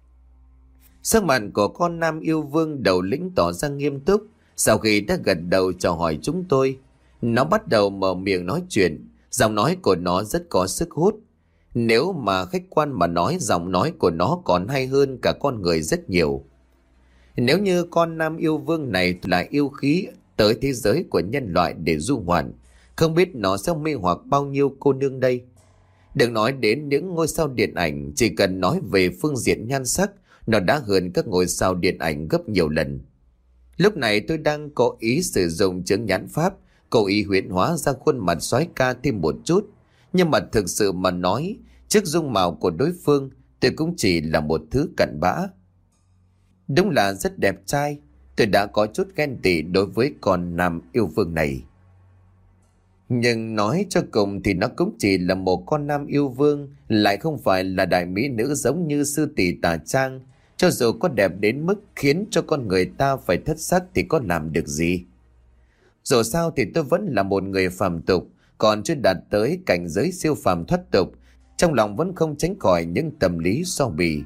Sắc mặt của con nam yêu vương đầu lĩnh tỏ ra nghiêm túc. Sau khi đã gật đầu chào hỏi chúng tôi, nó bắt đầu mở miệng nói chuyện. Giọng nói của nó rất có sức hút. Nếu mà khách quan mà nói, giọng nói của nó còn hay hơn cả con người rất nhiều. Nếu như con nam yêu vương này là yêu khí tới thế giới của nhân loại để du ngoạn, không biết nó sẽ mê hoặc bao nhiêu cô nương đây. Đừng nói đến những ngôi sao điện ảnh, chỉ cần nói về phương diện nhan sắc, nó đã hơn các ngôi sao điện ảnh gấp nhiều lần. Lúc này tôi đang cố ý sử dụng chứng nhãn pháp, cố ý huyễn hóa ra khuôn mặt soái ca thêm một chút. Nhưng mà thực sự mà nói, trước dung mạo của đối phương, tôi cũng chỉ là một thứ cặn bã. Đúng là rất đẹp trai, tôi đã có chút ghen tị đối với con nam yêu vương này. Nhưng nói cho cùng thì nó cũng chỉ là một con nam yêu vương, lại không phải là đại mỹ nữ giống như sư tỷ Tà Trang. Cho dù có đẹp đến mức khiến cho con người ta phải thất sắc thì có làm được gì. Dù sao thì tôi vẫn là một người phàm tục, còn chưa đạt tới cảnh giới siêu phàm thoát tục. Trong lòng vẫn không tránh khỏi những tâm lý so bì.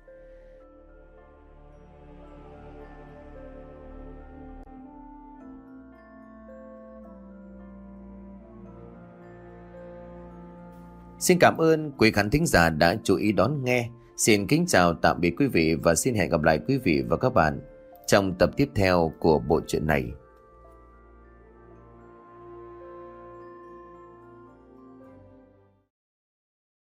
Xin cảm ơn quý khán thính giả đã chú ý đón nghe. Xin kính chào tạm biệt quý vị và xin hẹn gặp lại quý vị và các bạn trong tập tiếp theo của bộ truyện này.